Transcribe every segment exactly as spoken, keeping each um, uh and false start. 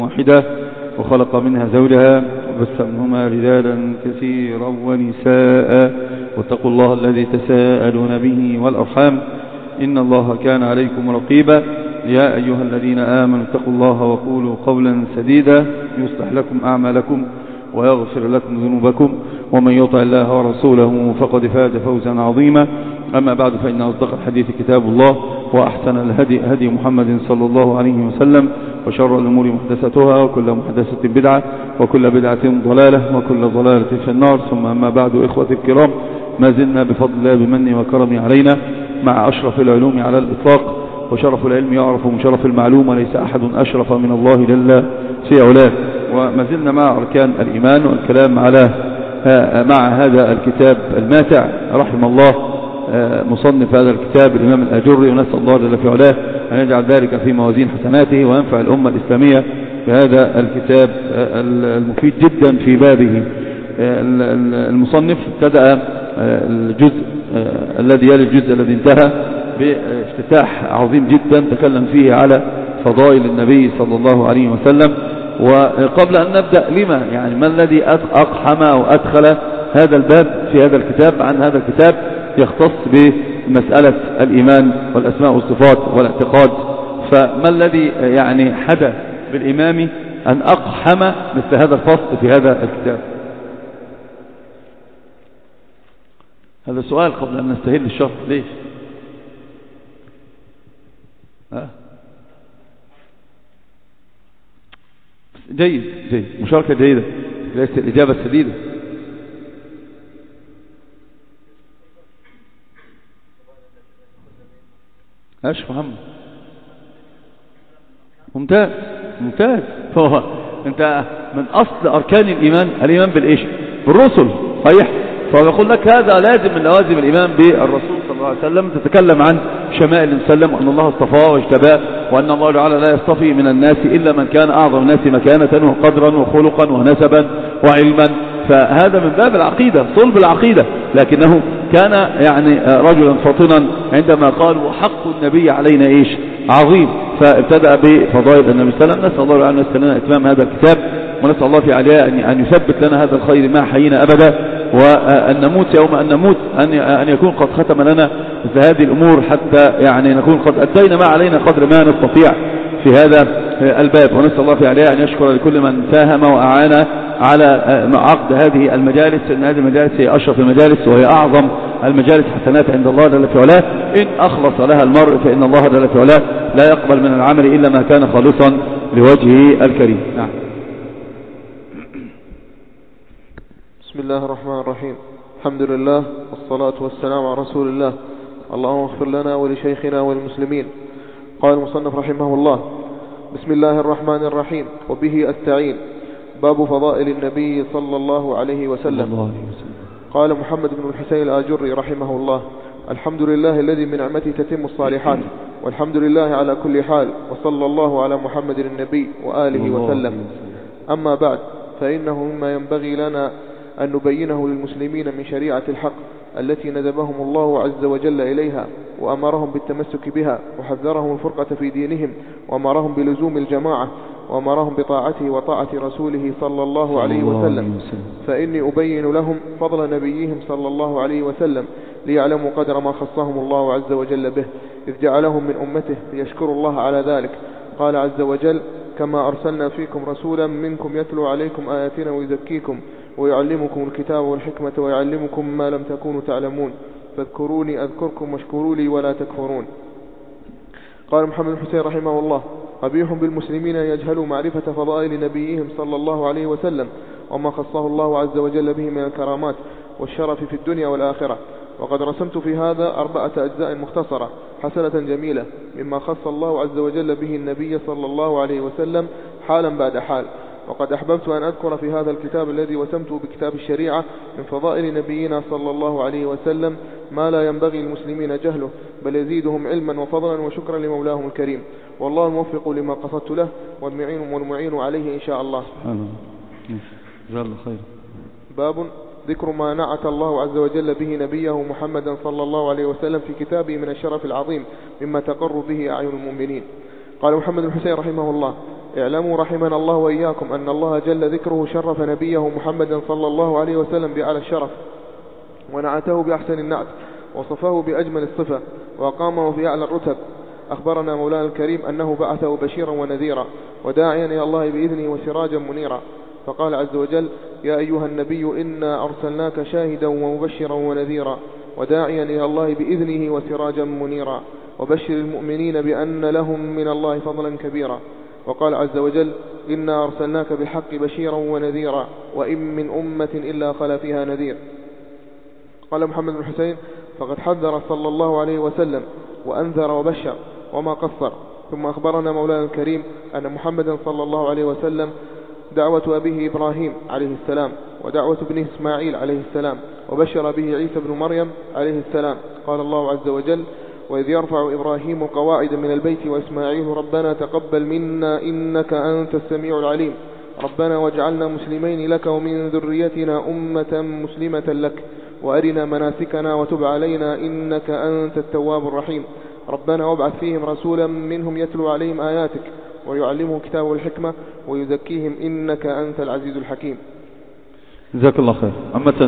واحدة وخلق منها زوجها وبث منهما رجالا كثيرا ونساء واتقوا الله الذي تساءلون به والأرحام إن الله كان عليكم رقيبا. يا أيها الذين آمنوا اتقوا الله وقولوا قولا سديدا يصلح لكم أعمالكم ويغفر لكم ذنوبكم ومن يطع الله ورسوله فقد فاز فوزا عظيما. أما بعد فإن أصدق الحديث كتاب الله وأحسن الهدي هدي محمد صلى الله عليه وسلم وشر الأمور محدثتها وكل محدثة بدعة وكل بدعة ضلالة وكل ضلالة في النار. ثم أما بعد إخوتي الكرام، ما زلنا بفضل الله بمنه وكرمه علينا مع أشرف العلوم على الإطلاق، وشرف العلم يعرف من شرف المعلوم وليس أحد أشرف من الله جل في علاه. وما زلنا مع أركان الإيمان والكلام على مع هذا الكتاب الماتع رحم الله مصنف هذا الكتاب الإمام الأجري، ونسأل الله جل في علاه أن يجعل ذلك في موازين حسناته وينفع الأمة الإسلامية بهذا الكتاب المفيد جدا في بابه. المصنف ابتدأ الجزء الذي يلي الجزء الذي انتهى بافتتاح عظيم جدا تكلم فيه على فضائل النبي صلى الله عليه وسلم. وقبل أن نبدأ، لما يعني ما الذي أقحم أو أدخل هذا الباب في هذا الكتاب عن هذا الكتاب يختص بمسألة الإيمان والأسماء والصفات والاعتقاد؟ فما الذي يعني حدث بالإمام أن أقحم مثل هذا الفصل في هذا الكتاب؟ هذا السؤال قبل أن نستهل الشرح. ليش؟ ها؟ جيد جيد، مشاركة جيدة، ليست الإجابة السديدة. ايش محمد؟ ممتاز ممتاز. فهو انت من اصل اركان الايمان الايمان بالايش؟ بالرسل، صحيح؟ فهو يقول لك هذا لازم من لوازم الايمان بالرسول صلى الله عليه وسلم. تتكلم عن شمائل وسلم وان الله اصطفاه واجتباه وان الله تعالى لا يصطفي من الناس الا من كان اعظم الناس مكانة وقدرا وخلقا ونسبا وعلما. فهذا من باب العقيدة، صلب العقيدة، لكنه كان يعني رجلا فطنا عندما قال وحق النبي علينا ايش؟ عظيم. فابتدأ بفضائل النبي صلى الله عليه وسلم. نسأل الله أن يسر لنا اتمام هذا الكتاب، ونسأل الله في علياء أن يثبت لنا هذا الخير ما حيينا أبدا، وأن نموت يوم أن نموت أن يكون قد ختم لنا مثل هذه الأمور، حتى يعني نكون قد أدينا ما علينا قدر ما نستطيع في هذا الباب. ونسأل الله في علياء أن يشكر لكل من ساهم وأعان على عقد هذه المجالس، لأن هذه المجالس هي أشرف المجالس وهي أعظم المجالس حسنات عند الله جل في علاه. إن أخلص لها المرء فإن الله جل في علاه لا يقبل من العمل إلا ما كان خالصا لوجهه الكريم. نعم. بسم الله الرحمن الرحيم. الحمد لله والصلاة والسلام على رسول الله. اللهم اغفر لنا ولشيخنا والمسلمين. قال المصنف رحمه الله: بسم الله الرحمن الرحيم، وبه أستعين. باب فضائل النبي صلى الله عليه وسلم. قال محمد بن الحسين الآجري رحمه الله: الحمد لله الذي من نعمته تتم الصالحات، والحمد لله على كل حال، وصلى الله على محمد النبي وآله وسلم. أما بعد، فإنه مما ينبغي لنا أن نبينه للمسلمين من شريعة الحق التي ندبهم الله عز وجل إليها، وأمرهم بالتمسك بها، وحذرهم الفرقة في دينهم، وأمرهم بلزوم الجماعة، وأمرهم بطاعته وطاعة رسوله صلى الله عليه وسلم. فإني أبين لهم فضل نبيهم صلى الله عليه وسلم ليعلموا قدر ما خصهم الله عز وجل به، إذ جعلهم من أمته ليشكروا الله على ذلك. قال عز وجل: كما أرسلنا فيكم رسولا منكم يتلو عليكم آياتنا ويزكيكم ويعلمكم الكتاب والحكمة ويعلمكم ما لم تكونوا تعلمون، فاذكروني أذكركم واشكروا لي ولا تكفرون. قال محمد الحسين رحمه الله: قبيح بالمسلمين أن يجهلوا معرفة فضائل نبيهم صلى الله عليه وسلم وما خصه الله عز وجل به من الكرامات والشرف في الدنيا والآخرة. وقد رسمت في هذا أربعة أجزاء مختصرة حسنة جميلة مما خص الله عز وجل به النبي صلى الله عليه وسلم حالا بعد حال. وقد أحببت أن أذكر في هذا الكتاب الذي وسمته بكتاب الشريعة من فضائل نبينا صلى الله عليه وسلم ما لا ينبغي المسلمين جهله، بل يزيدهم علما وفضلا وشكرا لمولاهم الكريم. والله الموفق لما قصدت له، والمعين والمعين عليه إن شاء الله. جزاه الله خير. باب ذكر ما نعت الله عز وجل به نبيه محمدا صلى الله عليه وسلم في كتابه من الشرف العظيم مما تقر به أعين المؤمنين. قال محمد الحسين رحمه الله: اعلموا رحمنا الله وإياكم أن الله جل ذكره شرف نبيه محمدا صلى الله عليه وسلم بأعلى الشرف، ونعته بأحسن النعت، وصفه بأجمل الصفة، وأقامه في أعلى الرتب. أخبرنا مولانا الكريم أنه بعثه بشيرا ونذيرا وداعيا إلى الله بإذنه وسراجا منيرا. فقال عز وجل: يا أيها النبي إنا أرسلناك شاهدا ومبشرا ونذيرا وداعيا إلى الله بإذنه وسراجا منيرا وبشر المؤمنين بأن لهم من الله فضلا كبيرا. وقال عز وجل: إنا أرسلناك بالحق بشيرا ونذيرا وإن من أمة إلا خلا فيها نذير. قال محمد بن حسين: فقد حذر صلى الله عليه وسلم وأنذر وبشر وما قصر. ثم أخبرنا مولانا الكريم أن محمدا صلى الله عليه وسلم دعوة أبيه إبراهيم عليه السلام ودعوة ابنه إسماعيل عليه السلام وبشر به عيسى بن مريم عليه السلام. قال الله عز وجل: وإذ يرفع إبراهيم القواعد من البيت وإسماعيل ربنا تقبل منا إنك أنت السميع العليم ربنا واجعلنا مسلمين لك ومن ذريتنا أمة مسلمة لك وأرنا مناسكنا وتب علينا إنك أنت التواب الرحيم ربنا وابعث فيهم رسولا منهم يتلو عليهم آياتك ويعلمهم الكتاب والحكمة ويزكيهم إنك أنت العزيز الحكيم. جزاك الله خير. عامة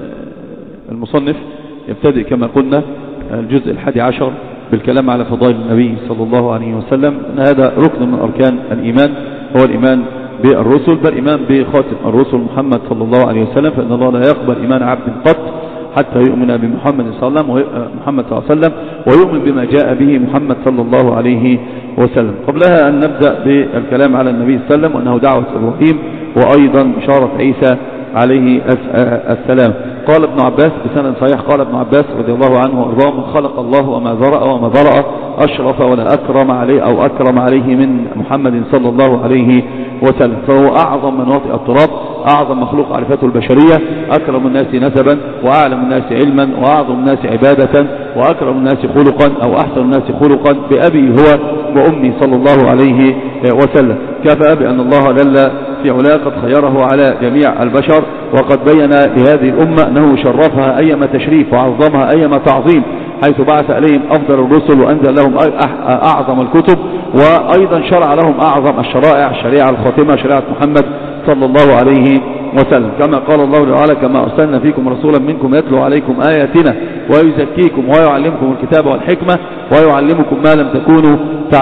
المصنف يبتدئ كما قلنا الجزء الحادي عشر بالكلام على فضائل النبي صلى الله عليه وسلم، أن هذا ركن من أركان الإيمان، هو الإيمان بالرسل، بل إيمان بخاتم الرسل محمد صلى الله عليه وسلم، فإن الله لا يقبل إيمان عبد قط حتى يؤمن بمحمد صلى الله عليه وسلم محمد صلى الله عليه وسلم ويؤمن بما جاء به محمد صلى الله عليه وسلم. قبلها أن نبدأ بالكلام على النبي صلى الله عليه وسلم وأنه دعوة إبراهيم وأيضا بشارة عيسى عليه السلام. قال ابن عباس بسند صحيح، قال ابن عباس رضي الله عنه وارضاه: من خلق الله وما ذرأ وما ذرأ أشرف ولا أكرم عليه أو أكرم عليه من محمد صلى الله عليه وسلم، فهو أعظم من وطئ التراب، أعظم مخلوق عرفته البشرية، أكرم الناس نسبا وأعلم الناس علما وأعظم الناس عبادة وأكرم الناس خلقا أو أحسن الناس خلقا بأبي هو وأمي صلى الله عليه وسلم. كفى بأن الله جل في علاه قد خيره على جميع البشر، وقد بين لهذه الأمة أنه شرفها أيما تشريف وعظمها أيما تعظيم، حيث بعث إليهم أفضل الرسل وأنزل لهم أعظم الكتب، وأيضا شرع لهم أعظم الشرائع، الشريعة الخاتمة شريعة محمد صلى الله عليه وسلم، كما قال الله تعالى: كما أرسلنا فيكم رسولا منكم يتلو عليكم آياتنا ويزكيكم ويعلمكم الكتاب والحكمة ويعلمكم ما لم تكونوا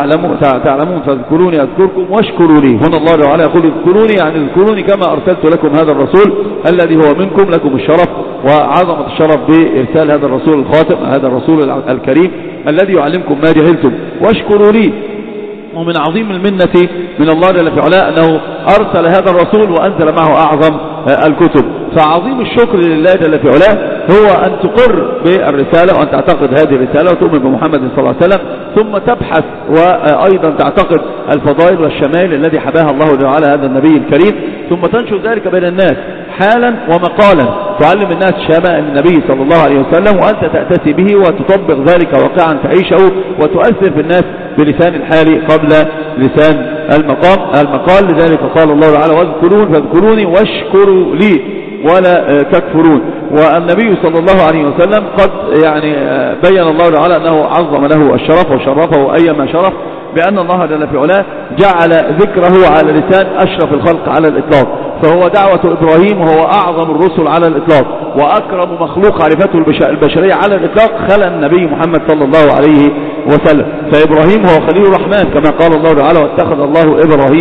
تعلمون فاذكروني أذكركم واشكروا لي. هنا الله تعالى يقول: اذكروني، يعني اذكروني كما أرسلت لكم هذا الرسول الذي هو منكم، لكم الشرف وعظمة الشرف بإرسال هذا الرسول الخاتم، هذا الرسول الكريم الذي يعلمكم ما جهلتم، واشكروا لي. ومن عظيم المنة من الله جل في علاه أنه أرسل هذا الرسول وأنزل معه أعظم الكتب، فعظيم الشكر لله جل في علاه هو أن تقر بالرسالة وأن تعتقد هذه الرسالة وتؤمن بمحمد صلى الله عليه وسلم، ثم تبحث وأيضا تعتقد الفضائل والشمائل الذي حباها الله تعالى هذا النبي الكريم، ثم تنشر ذلك بين الناس حالا ومقالا، تعلم الناس شمائل النبي صلى الله عليه وسلم وأنت تأتسي به وتطبق ذلك واقعا تعيشه وتؤثر في الناس بلسان الحال قبل لسان المقام المقال. لذلك قال الله تعالى: واذكرون فاذكروني واشكروا لي ولا تكفرون. والنبي صلى الله عليه وسلم قد يعني بين الله تعالى أنه عظم له الشرف وشرفه أيما شرف، بأن الله جل في علاه جعل ذكره على لسان أشرف الخلق على الإطلاق، فهو دعوة إبراهيم وهو أعظم الرسل على الإطلاق وأكرم مخلوق عرفته البشرية على الإطلاق خلى النبي محمد صلى الله عليه وسلم. فإبراهيم هو خليل الرحمن كما قال الله تعالى: واتخذ الله إبراهيم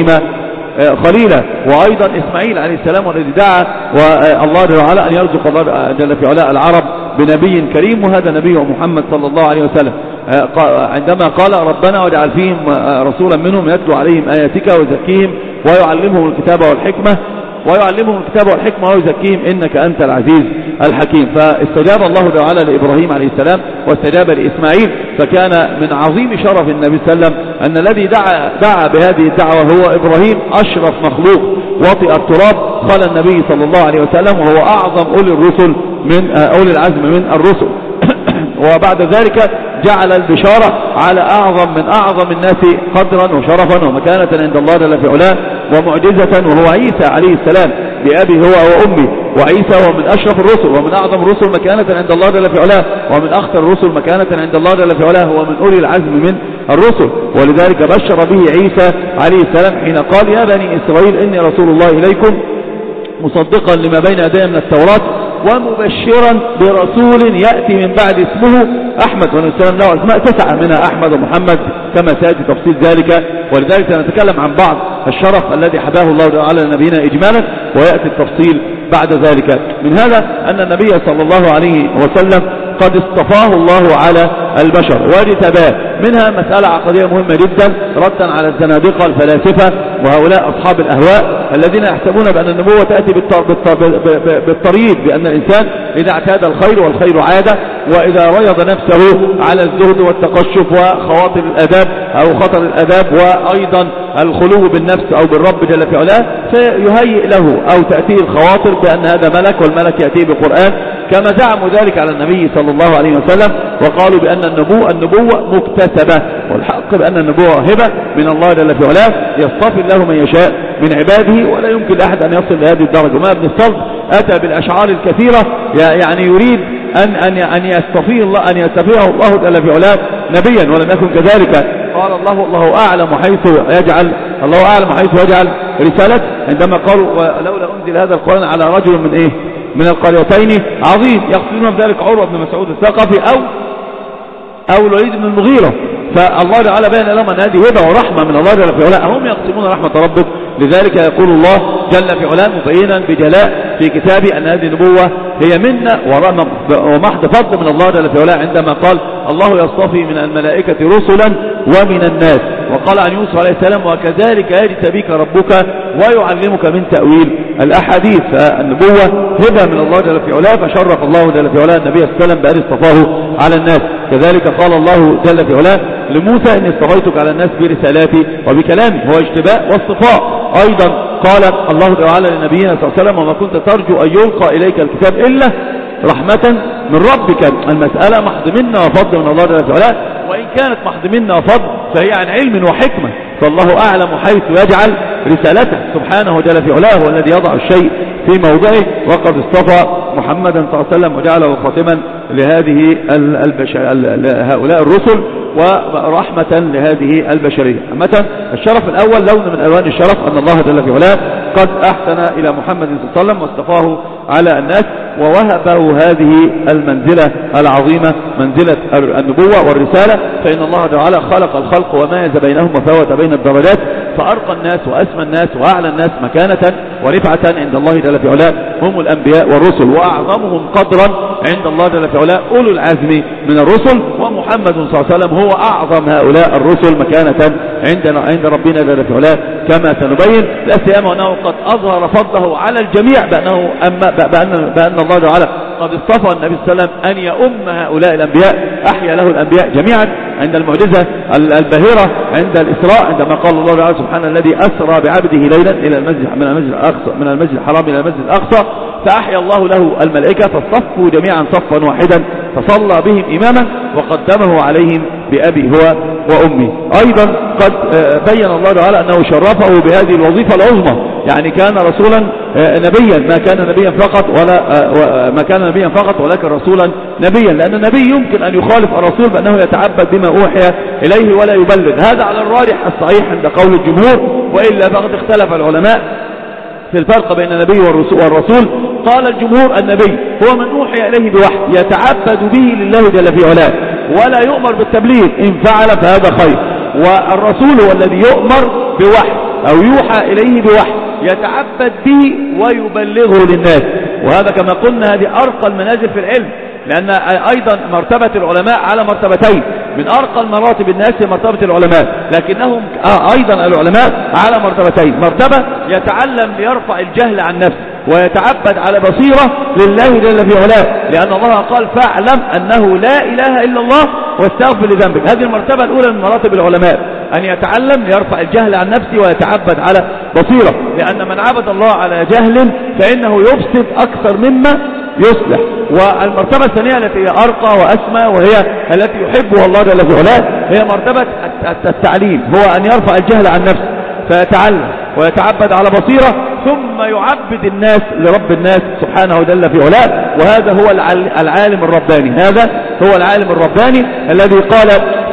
خليلا. وأيضا إسماعيل عليه السلام والذي دعا والله تعالى أن يرزق الله جل في علاه العرب بنبي كريم، وهذا نبي محمد صلى الله عليه وسلم، عندما قال: ربنا واجعل فيهم رسولا منهم يتلو عليهم آياتك ويزكيهم ويعلمهم الكتاب والحكمة ويعلمهم الكتاب والحكمة ويزكيهم إنك أنت العزيز الحكيم. فاستجاب الله تعالى لإبراهيم عليه السلام واستجاب لإسماعيل، فكان من عظيم شرف النبي صلى الله عليه وسلم أن الذي دعا, دعا بهذه الدعوة هو إبراهيم، أشرف مخلوق وطئ التراب خلى النبي صلى الله عليه وسلم، وهو أعظم أولي الرسل من أولي العزم من الرسل. وبعد ذلك جعل البشارة على أعظم من أعظم الناس قدرا وشرفا ومكانة عند الله جل في علاه ومعجزة، وهو عيسى عليه السلام بأبي هو وأمي. وعيسى هو من أشرف الرسل ومن أعظم الرسل مكانة عند الله جل في علاه، ومن أخطر الرسل مكانة عند الله جل في علاه، هو من أولي العزم من الرسل. ولذلك بشر به عيسى عليه السلام حين قال يا بني إسرائيل إني رسول الله إليكم مصدقا لما بين يدي من التوراة ومبشرا برسول يأتي من بعد اسمه أحمد. ونسلم له أسماء تسعة منها أحمد ومحمد كما سيأتي تفصيل ذلك. ولذلك سنتكلم عن بعض الشرف الذي حباه الله على نبينا إجمالا ويأتي التفصيل بعد ذلك. من هذا أن النبي صلى الله عليه وسلم قد اصطفاه الله على البشر واجتباه. منها مسألة عقدية مهمة جدا ردا على الزنادقة الفلاسفة وهؤلاء أصحاب الأهواء الذين يحسبون بأن النبوة تأتي بالطريد، بأن الإنسان إذا اعتاد الخير والخير عادة، وإذا ريض نفسه على الزهد والتقشف وخواطر الأداب أو خطر الأداب وأيضا الخلو بالنفس أو بالرب جل في علاه سيهيئ له أو تأتيه الخواطر بأن هذا ملك والملك يأتيه بالقرآن، كما زعموا ذلك على النبي صلى الله عليه وسلم وقالوا بأن النبوة النبوة مكتسبة، والحق بأن النبوة هبة من الله جل في علاه يصطفي الله من يشاء من عباده، ولا يمكن أحد أن يصل لهذه الدرجة. وما ابن الصلب أتى بالأشعار الكثيرة يعني يريد أن أن أن يستفيه الله أن يستفيه الله جل في علاه نبيا، ولم يكن كذلك. قال الله الله أعلم حيث يجعل الله أعلم حيث يجعل رسالته، عندما قالوا ولولا أنزل هذا القرآن على رجل من إيه من القريتين عظيم، يقصدون بذلك عروة بن مسعود الثقفي أو أو الوليد بن المغيرة. فالله تعالى بين لهم أن هذه هبة ورحمة من الله جل في علاه، هم يقسمون رحمة ربك. لذلك يقول الله جل في علاه مبينا بجلاء في كتابه أن هذه النبوة هي منا ومحض فضل من الله جل في علاه، عندما قال الله يصطفي من الملائكة رسلا ومن الناس، وقال عن يوسف عليه السلام وكذلك يجتبيك ربك ويعلمك من تأويل الأحاديث. فالنبوة هبة من الله جل في علاه، فشرف الله جل في علاه النبي صلى الله عليه وسلم بأن اصطفاه على الناس. كذلك قال الله جل في علاه لموسى إني اصطفيتك على الناس برسالاتي وبكلامي، هو اجتباء واصطفاء. أيضا قال الله تعالى لنبينا صلى الله عليه وسلم وما كنت ترجو أن يلقى إليك الكتاب إلا رحمة من ربك. المسألة محض منا وفضل من الله جل في علاه، وإن كانت محض منا وفضل فهي عن علم وحكمة، فالله أعلم حيث يجعل رسالته سبحانه جل في علاه، هو الذي يضع الشيء في موضعه. وقد اصطفى محمدا صلى الله عليه وسلم وجعله خاتما لهذه هؤلاء الرسل ورحمة لهذه البشرية. عامة الشرف الأول لون من ألوان الشرف أن الله جل في علاه قد أحسن إلى محمد صلى الله عليه وسلم واصطفاه على الناس ووهبه هذه المنزلة العظيمة منزلة النبوة والرسالة. فإن الله تعالى خلق الخلق وميز بينهم وفاوت بين الدرجات، فأرقى الناس وأسمى الناس وأعلى الناس مكانة ورفعة عند الله جل في علاه هم الأنبياء والرسل، وأعظمهم قدرا عند الله جل في علاه أولو العزم من الرسل، ومحمد صلى الله عليه وسلم هو أعظم هؤلاء الرسل مكانة عندنا عند ربنا جل في علاه، كما سنبين لا سيما أنه قد أظهر فضله على الجميع بأنه أما بأن, بأن الله تعالى قد اصطفى النبي صلى الله عليه وسلم أن يؤم هؤلاء الأنبياء، أحيا له الأنبياء جميعا عند المعجزة الباهرة عند الإسراء، عندما قال الله تعالى سبحان الذي أسرى بعبده ليلا إلى المسجد من المسجد الأقصى من المسجد الحرام إلى المسجد الأقصى فأحيا الله له الملائكة فاصطفوا جميعا صفا واحدا فصلى بهم إماما وقدمه عليهم بأبي هو وأمي. أيضا قد بين الله تعالى أنه شرفه بهذه الوظيفة العظمى، يعني كان رسولا نبيا، ما كان نبيا فقط ولا ما كان نبيا فقط ولكن رسولا نبيا، لأن النبي يمكن أن يخالف الرسول بأنه يتعبد بما أوحي إليه ولا يبلغ، هذا على الراجح الصحيح عند قول الجمهور، وإلا فقد اختلف العلماء في الفرق بين النبي والرسول. قال الجمهور النبي هو من أوحي إليه بوحي يتعبد به لله جل في علاه ولا يؤمر بالتبليغ، إن فعل فهذا خير، والرسول هو الذي يؤمر بوحي أو يوحى إليه بوحي يتعبد به ويبلغه للناس، وهذا كما قلنا هذه أرقى المنازل في العلم، لأن أيضا مرتبة العلماء على مرتبتين، من أرقى المراتب الناس مرتبة العلماء، لكنهم أيضا العلماء على مرتبتين، مرتبة يتعلم ليرفع الجهل عن نفسه ويتعبد على بصيرة لله جل في علاه، لأن الله قال فاعلم أنه لا إله إلا الله واستغفر لذنبك. هذه المرتبة الأولى من مراتب العلماء، أن يتعلم ليرفع الجهل عن نفسه ويتعبد على بصيرة، لأن من عبد الله على جهل فإنه يفسد أكثر مما يصلح. والمرتبة الثانية التي هي أرقى وأسمى وهي التي يحبها الله جل في علاه هي مرتبة التعليم، هو أن يرفع الجهل عن نفسه فيتعلم ويتعبد على بصيرة ثم يعبد الناس لرب الناس سبحانه جل في علاه، وهذا هو العالم الرباني، هذا هو العالم الرباني الذي قال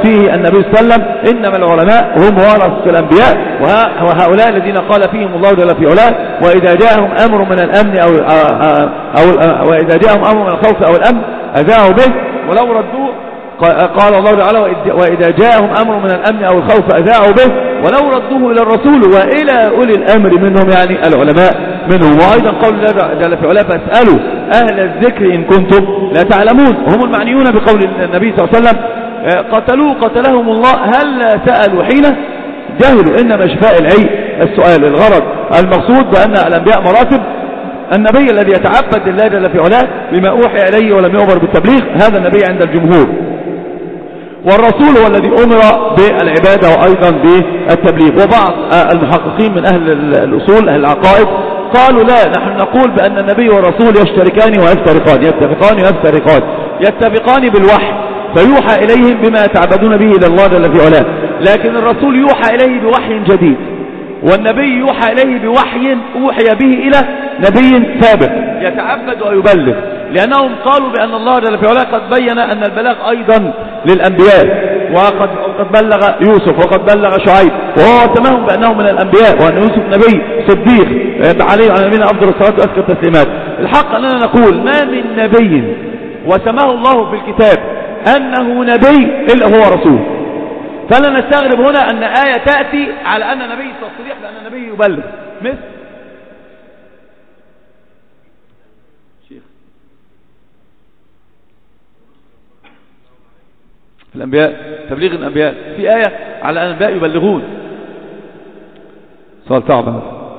فيه النبي صلى الله عليه وسلم إنما العلماء هم ورثة الأنبياء، وهؤلاء الذين قال فيهم الله جل في علاه وإذا جاءهم أمر من الأمن أو, أو, أو وإذا جاءهم أمر من الخوف أو الأمن أذاعوا به ولو ردوه. قال الله تعالى وإذا جاءهم أمر من الأمن أو الخوف أذاعوا به ولو ردوه إلى الرسول وإلى أولي الأمر منهم، يعني العلماء منهم. وأيضا قول الله جل في علاه فاسألوا أهل الذكر إن كنتم لا تعلمون، هم المعنيون بقول النبي صلى الله عليه وسلم قتلوا قتلهم الله هل سألوا حين جهلوا، إنما شفاء العي السؤال. الغرض المقصود بأن الأنبياء مراتب. النبي الذي يتعبد لله جل في علاه بما أوحي إليه ولم يؤمر بالتبليغ هذا النبي عند الجمهور، والرسول هو الذي أمر بالعبادة وأيضا بالتبليغ. وبعض المحققين من أهل الأصول أهل العقائد قالوا لا، نحن نقول بأن النبي والرسول يشتركان ويفترقان، يتفقان ويفترقان. يتفقان بالوحي فيوحى إليهم بما يتعبدون به إلى الله جل في علاه، لكن الرسول يوحى إليه بوحي جديد، والنبي يوحى إليه بوحي أوحي به إلى نبي سابق يتعبد ويبلغ، لأنهم قالوا بأن الله جل في علاه قد بين أن البلاغ أيضا للأنبياء، وقد وقد بلغ يوسف وقد بلغ شعيب، وهو سماهم بأنهم من الأنبياء، وأن يوسف نبي صديق عليه وعلى نبينا أفضل الصلاة وأزكى التسليمات. الحق أننا نقول ما من نبي وسماه الله في الكتاب أنه نبي إلا هو رسول، فلا نستغرب هنا أن آية تأتي على أن نبي تصريح بأن النبي يبلغ. مثل شيخ الأنبياء تبليغ الأنبياء في آية على أن الأنبياء يبلغون. سؤال صعب.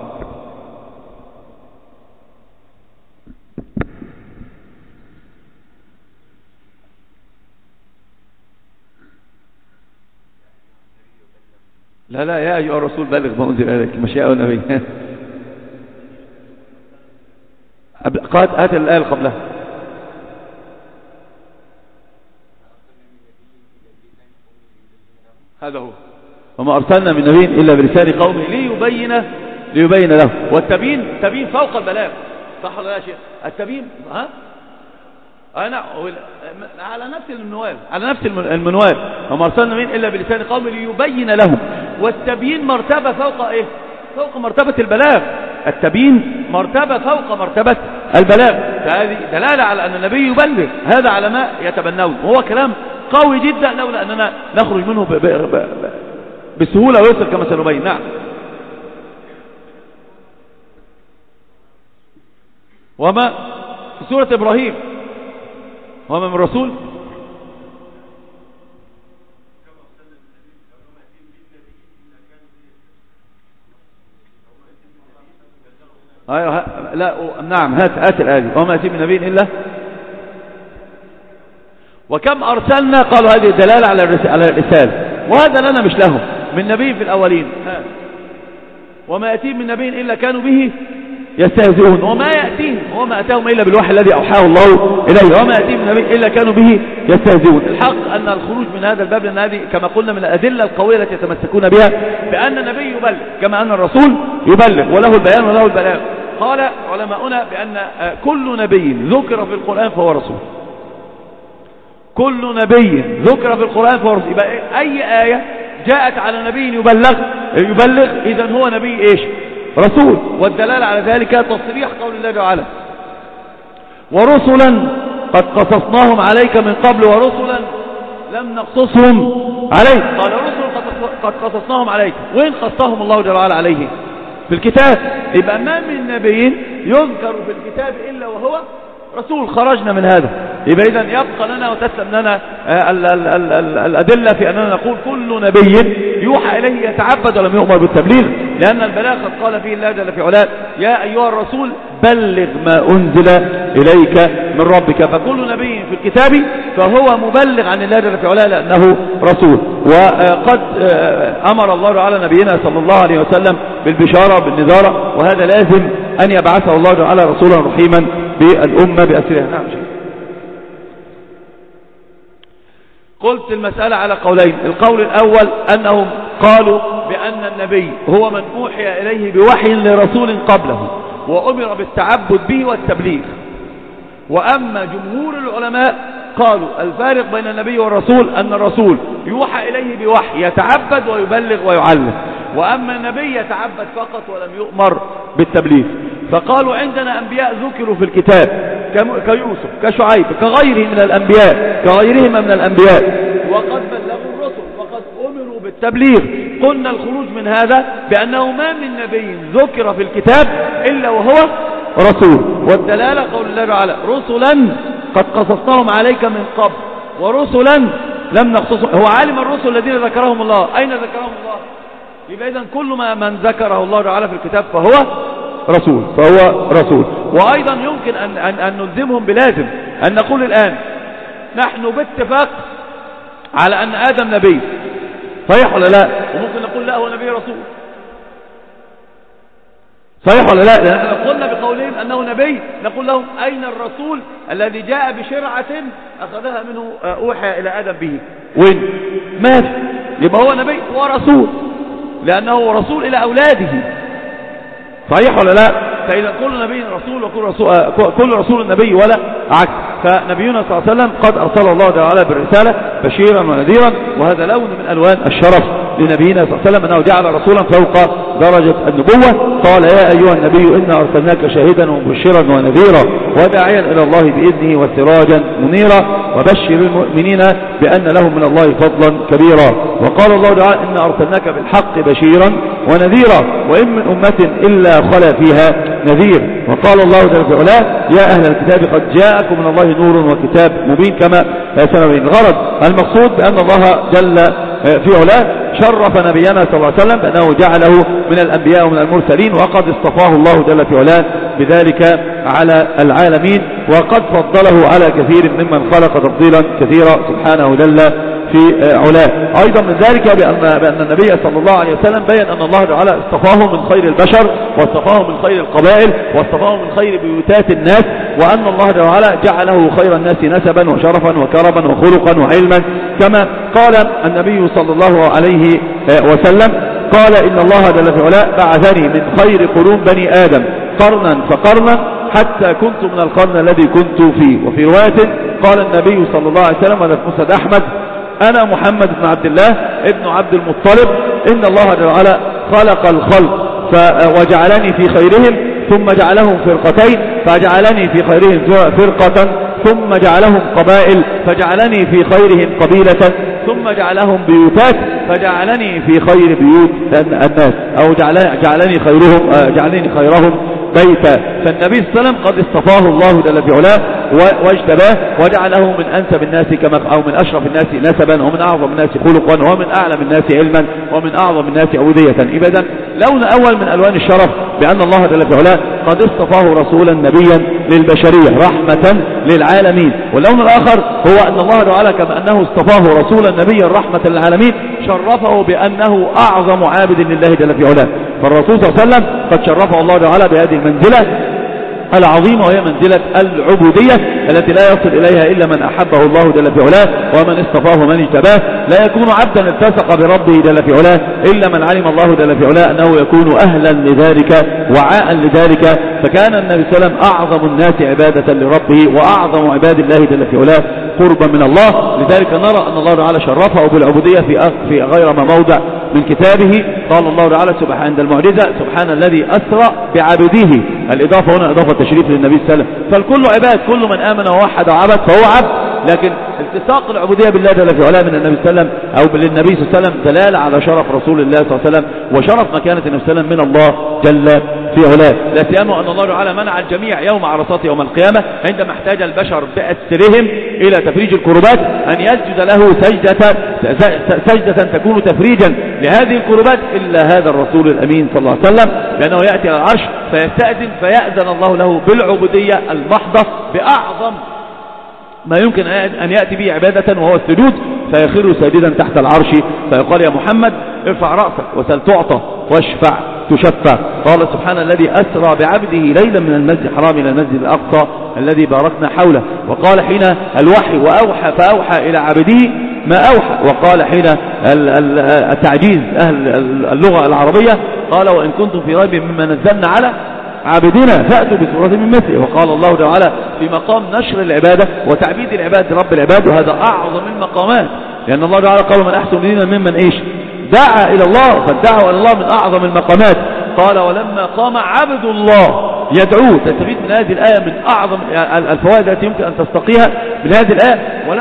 لا لا يا أيها الرسول بلغ ما أنزل إليك مش يا النبي. قد آتي الآية قبلها هذا هو وما أرسلنا من نبي إلا بلسان قومه ليبين ليبين له. والتبيين تبيين فوق البلاغ، صح ولا لا يا شيخ؟ التبيين ها أنا على نفس المنوال على نفس المنوال وما أرسلنا من إلا بلسان قومه ليبين لهم. والتبيين مرتبة فوق إيه؟ فوق مرتبة البلاغ. التبيين مرتبة فوق مرتبة البلاغ، فهذه دلالة على أن النبي يبلغ، هذا على ما يتبنون، وهو كلام قوي جدا لولا أننا نخرج منه ب ب ب بسهولة ويصل كما سنبين. نعم. وما في سورة إبراهيم وما من رسول أيوة لا نعم هات هات الآية وما يأتي من نبي إلا وكم أرسلنا، قالوا هذه الدلالة على على الرسالة، وهذا لنا مش لهم من نبي في الأولين. وما يأتي من نبي إلا كانوا به يستهزئون، وما يأتيهم وما أتاهم إلا بالوحي الذي أوحاه الله إليه، وما يأتيهم من نبي إلا كانوا به يستهزئون. الحق أن الخروج من هذا الباب لأن هذه كما قلنا من الأدلة القوية التي يتمسكون بها بأن النبي يبلغ كما أن الرسول يبلغ وله البيان وله البلاغ. قال علماؤنا بأن كل نبي ذكر في القرآن فهو رسول، كل نبي ذكر في القرآن فهو رسول. يبقى أي آية جاءت على نبي يبلغ يبلغ إذن هو نبي إيش؟ رسول. والدلالة على ذلك تصريح قول الله تعالى ورسلا قد قصصناهم عليك من قبل ورسلا لم نقصصهم عليك. قال رسل قد قصصناهم عليك، وين قصهم الله تعالى عليه؟ في الكتاب. يبقى ما من نبي يذكر في الكتاب إلا وهو رسول. خرجنا من هذا. يبقى إذن يبقى لنا وتسلم لنا ال ال ال ال الأدلة في أننا نقول كل نبي يوحى إليه يتعبد ولم يؤمر بالتبليغ، لأن البلاغ قد قال فيه الله جل في علاه يا أيها الرسول بلغ ما أنزل إليك من ربك. فكل نبي في الكتاب فهو مبلغ عن الله جل في علاه لأنه رسول. وقد أمر الله على نبينا صلى الله عليه وسلم بالبشارة بالنذارة، وهذا لازم أن يبعثه الله تعالى رسولا رحيما بالأمة بأسرها. نعم شيء. قلت المسألة على قولين. القول الأول أنهم قالوا بأن النبي هو من أوحي إليه بوحي لرسول قبله وأمر بالتعبد به والتبليغ. وأما جمهور العلماء قالوا الفارق بين النبي والرسول أن الرسول يوحى إليه بوحي يتعبد ويبلغ ويعلم، وأما النبي يتعبد فقط ولم يؤمر بالتبليغ. فقالوا عندنا أنبياء ذكروا في الكتاب كيوسف كشعيب كغيره من الأنبياء كغيرهم من الأنبياء وقد بلغوا الرسل وقد أمروا بالتبليغ. قلنا الخروج من هذا بأنه ما من نبي ذكر في الكتاب إلا وهو رسول، والدلالة قول الله تعالى رسلا قد قصصناهم عليك من قبل ورسلا لم نقصصهم. هو عالم الرسل الذين ذكرهم الله، أين ذكرهم الله؟ يبقى إذن كل ما من ذكره الله تعالى في الكتاب فهو رسول فهو رسول. وأيضا يمكن أن, أن, أن نلزمهم بلازم أن نقول الآن نحن باتفاق على أن آدم نبي، صحيح ولا لا؟ وممكن نقول لا هو نبي رسول، صحيح ولا لا؟ لأننا قلنا بقولهم أنه نبي نقول لهم أين الرسول الذي جاء بشرعة أخذها منه أوحى إلى آدم به؟ وين؟ ماذا؟ يبقى هو نبي ورسول لأنه رسول إلى أولاده، صحيح ولا لا؟ فإذا كل نبي رسول وكل رسول, كل رسول نبي ولا عكس. فنبينا صلى الله عليه وسلم قد أرسل الله تعالى بالرسالة بشيرا ونذيرا، وهذا لون من ألوان الشرف لنبينا صلى الله عليه وسلم أنه جعل رسولا فوق درجة النبوة. قال يا أيها النبي إنا أرسلناك شاهدا ومبشرا ونذيرا وداعيا إلى الله بإذنه وسراجا منيرا وبشر المؤمنين بأن لهم من الله فضلا كبيرا. وقال الله تعالى إنا أرسلناك بالحق بشيرا ونذيرا وإن من أمة إلا خلا فيها نذير. وقال الله جل وعلا يا أهل الكتاب قد جاءكم من الله نور وكتاب مبين كما سنبين. الغرض المقصود بأن الله جل في علاه شرف نبينا صلى الله عليه وسلم بأنه جعله من الأنبياء ومن المرسلين، وقد اصطفاه الله جل في علاه بذلك على العالمين، وقد فضله على كثير ممن خلق تفضيلا كثيرا سبحانه جل في علاه. أيضا من ذلك بأن, بأن النبي صلى الله عليه وسلم بيّن أن الله تعالى اصطفاه من خير البشر واصطفاه من خير القبائل واصطفاه من خير بيوتات الناس، وأن الله تعالى جعله خير الناس نسبا وشرفا وكرما وخلقا وعلما، كما قال النبي صلى الله عليه وسلم قال إن الله جل في علاه بعثني من خير قرون بني آدم قرنا فقرنا حتى كنت من القرن الذي كنت فيه. وفي رواية قال النبي صلى الله عليه وسلم وذلك مسند أحمد أنا محمد بن عبد الله ابن عبد المطلب إن الله تعالى خلق الخلق وجعلني في خيرهم ثم جعلهم فرقتين فجعلني في خيرهم فرقة ثم جعلهم قبائل فجعلني في خيرهم قبيلة ثم جعلهم بيوتات فجعلني في خير بيوت الناس أو جعلني خيرهم جعلني خيرهم بيتا. فالنبي صلى الله عليه وسلم قد اصطفاه الله جل في علاه واجتباه وجعله من أنسب الناس كما أو من أشرف الناس نسبا ومن أعظم الناس خلقا ومن أعلم الناس علما ومن أعظم الناس عبودية. إذن لون أول من ألوان الشرف بأن الله جل في علاه قد اصطفاه رسولا نبيا للبشرية رحمة للعالمين. واللون الآخر هو أن الله تعالى كما أنه اصطفاه رسولا نبيا رحمة للعالمين شرفه بأنه أعظم عابد لله جل في علاه. فالرسول صلى الله عليه وسلم قد شرفه الله تعالى بهذه المنزلة العظيمة وهي منزلة العبودية التي لا يصل إليها إلا من أحبه الله جل في علاه ومن اصطفاه من اجتباه. لا يكون عبدا التصق بربه جل في علاه إلا من علم الله جل في علاه أنه يكون أهلا لذلك وعاء لذلك. فكان النبي صلى الله عليه وسلم أعظم الناس عبادة لربه وأعظم عباد الله جل في علاه قربا من الله. لذلك نرى أن الله تعالى شرفه بالعبودية في في غير ما موضع من كتابه. قال الله تعالى سبحانه عند المعجزة سبحان الذي أسرى بعبده. الإضافة هنا إضافة تشريف للنبي صلى الله عليه وسلم. فالكل عباد كل من آمن ووحد وعبد فهو عبد، لكن التصاق العبودية بالله جل في علاه من النبي صلى الله عليه وسلم أو للنبي صلى الله عليه وسلم دلالة على شرف رسول الله صلى الله عليه وسلم وشرف مكانة النبي صلى الله عليه وسلم من الله جل في علاه. لا سيما أن الله تعالى منع الجميع يوم عرصات يوم القيامة عندما احتاج البشر بأسرهم إلى تفريج الكربات أن يسجد له سجدة, سجدة تكون تفريجا لهذه الكربات إلا هذا الرسول الأمين صلى الله عليه وسلم، لأنه يأتي على العرش فيستأذن فيأذن الله له بالعبودية المحضة بأعظم ما يمكن أن يأتي به عبادة وهو السجود، فيخر ساجدا تحت العرش فيقال يا محمد ارفع رأسك وسل تعطى واشفع تشفع. قال سبحان الذي أسرى بعبده ليلا من المسجد الحرام إلى المسجد الأقصى الذي باركنا حوله. وقال حين الوحي وأوحى فأوحى إلى عبده ما أوحى. وقال حين التعجيز أهل اللغة العربية قال وإن كنتم في ريب مما نزلنا على عابدنا فأتوا بسورة من مثله. وقال الله تعالى في مقام نشر العبادة وتعبيد العباد رب العباد، وهذا أعظم المقامات لأن الله تعالى قال من أحسن دينا ممن إيش دعا إلى الله، فالدعوة إلى الله من أعظم المقامات. قال ولما قام عبد الله يدعوه. تستفيد من هذه الآية من أعظم الفوائد التي يمكن أن تستقيها من هذه الآية.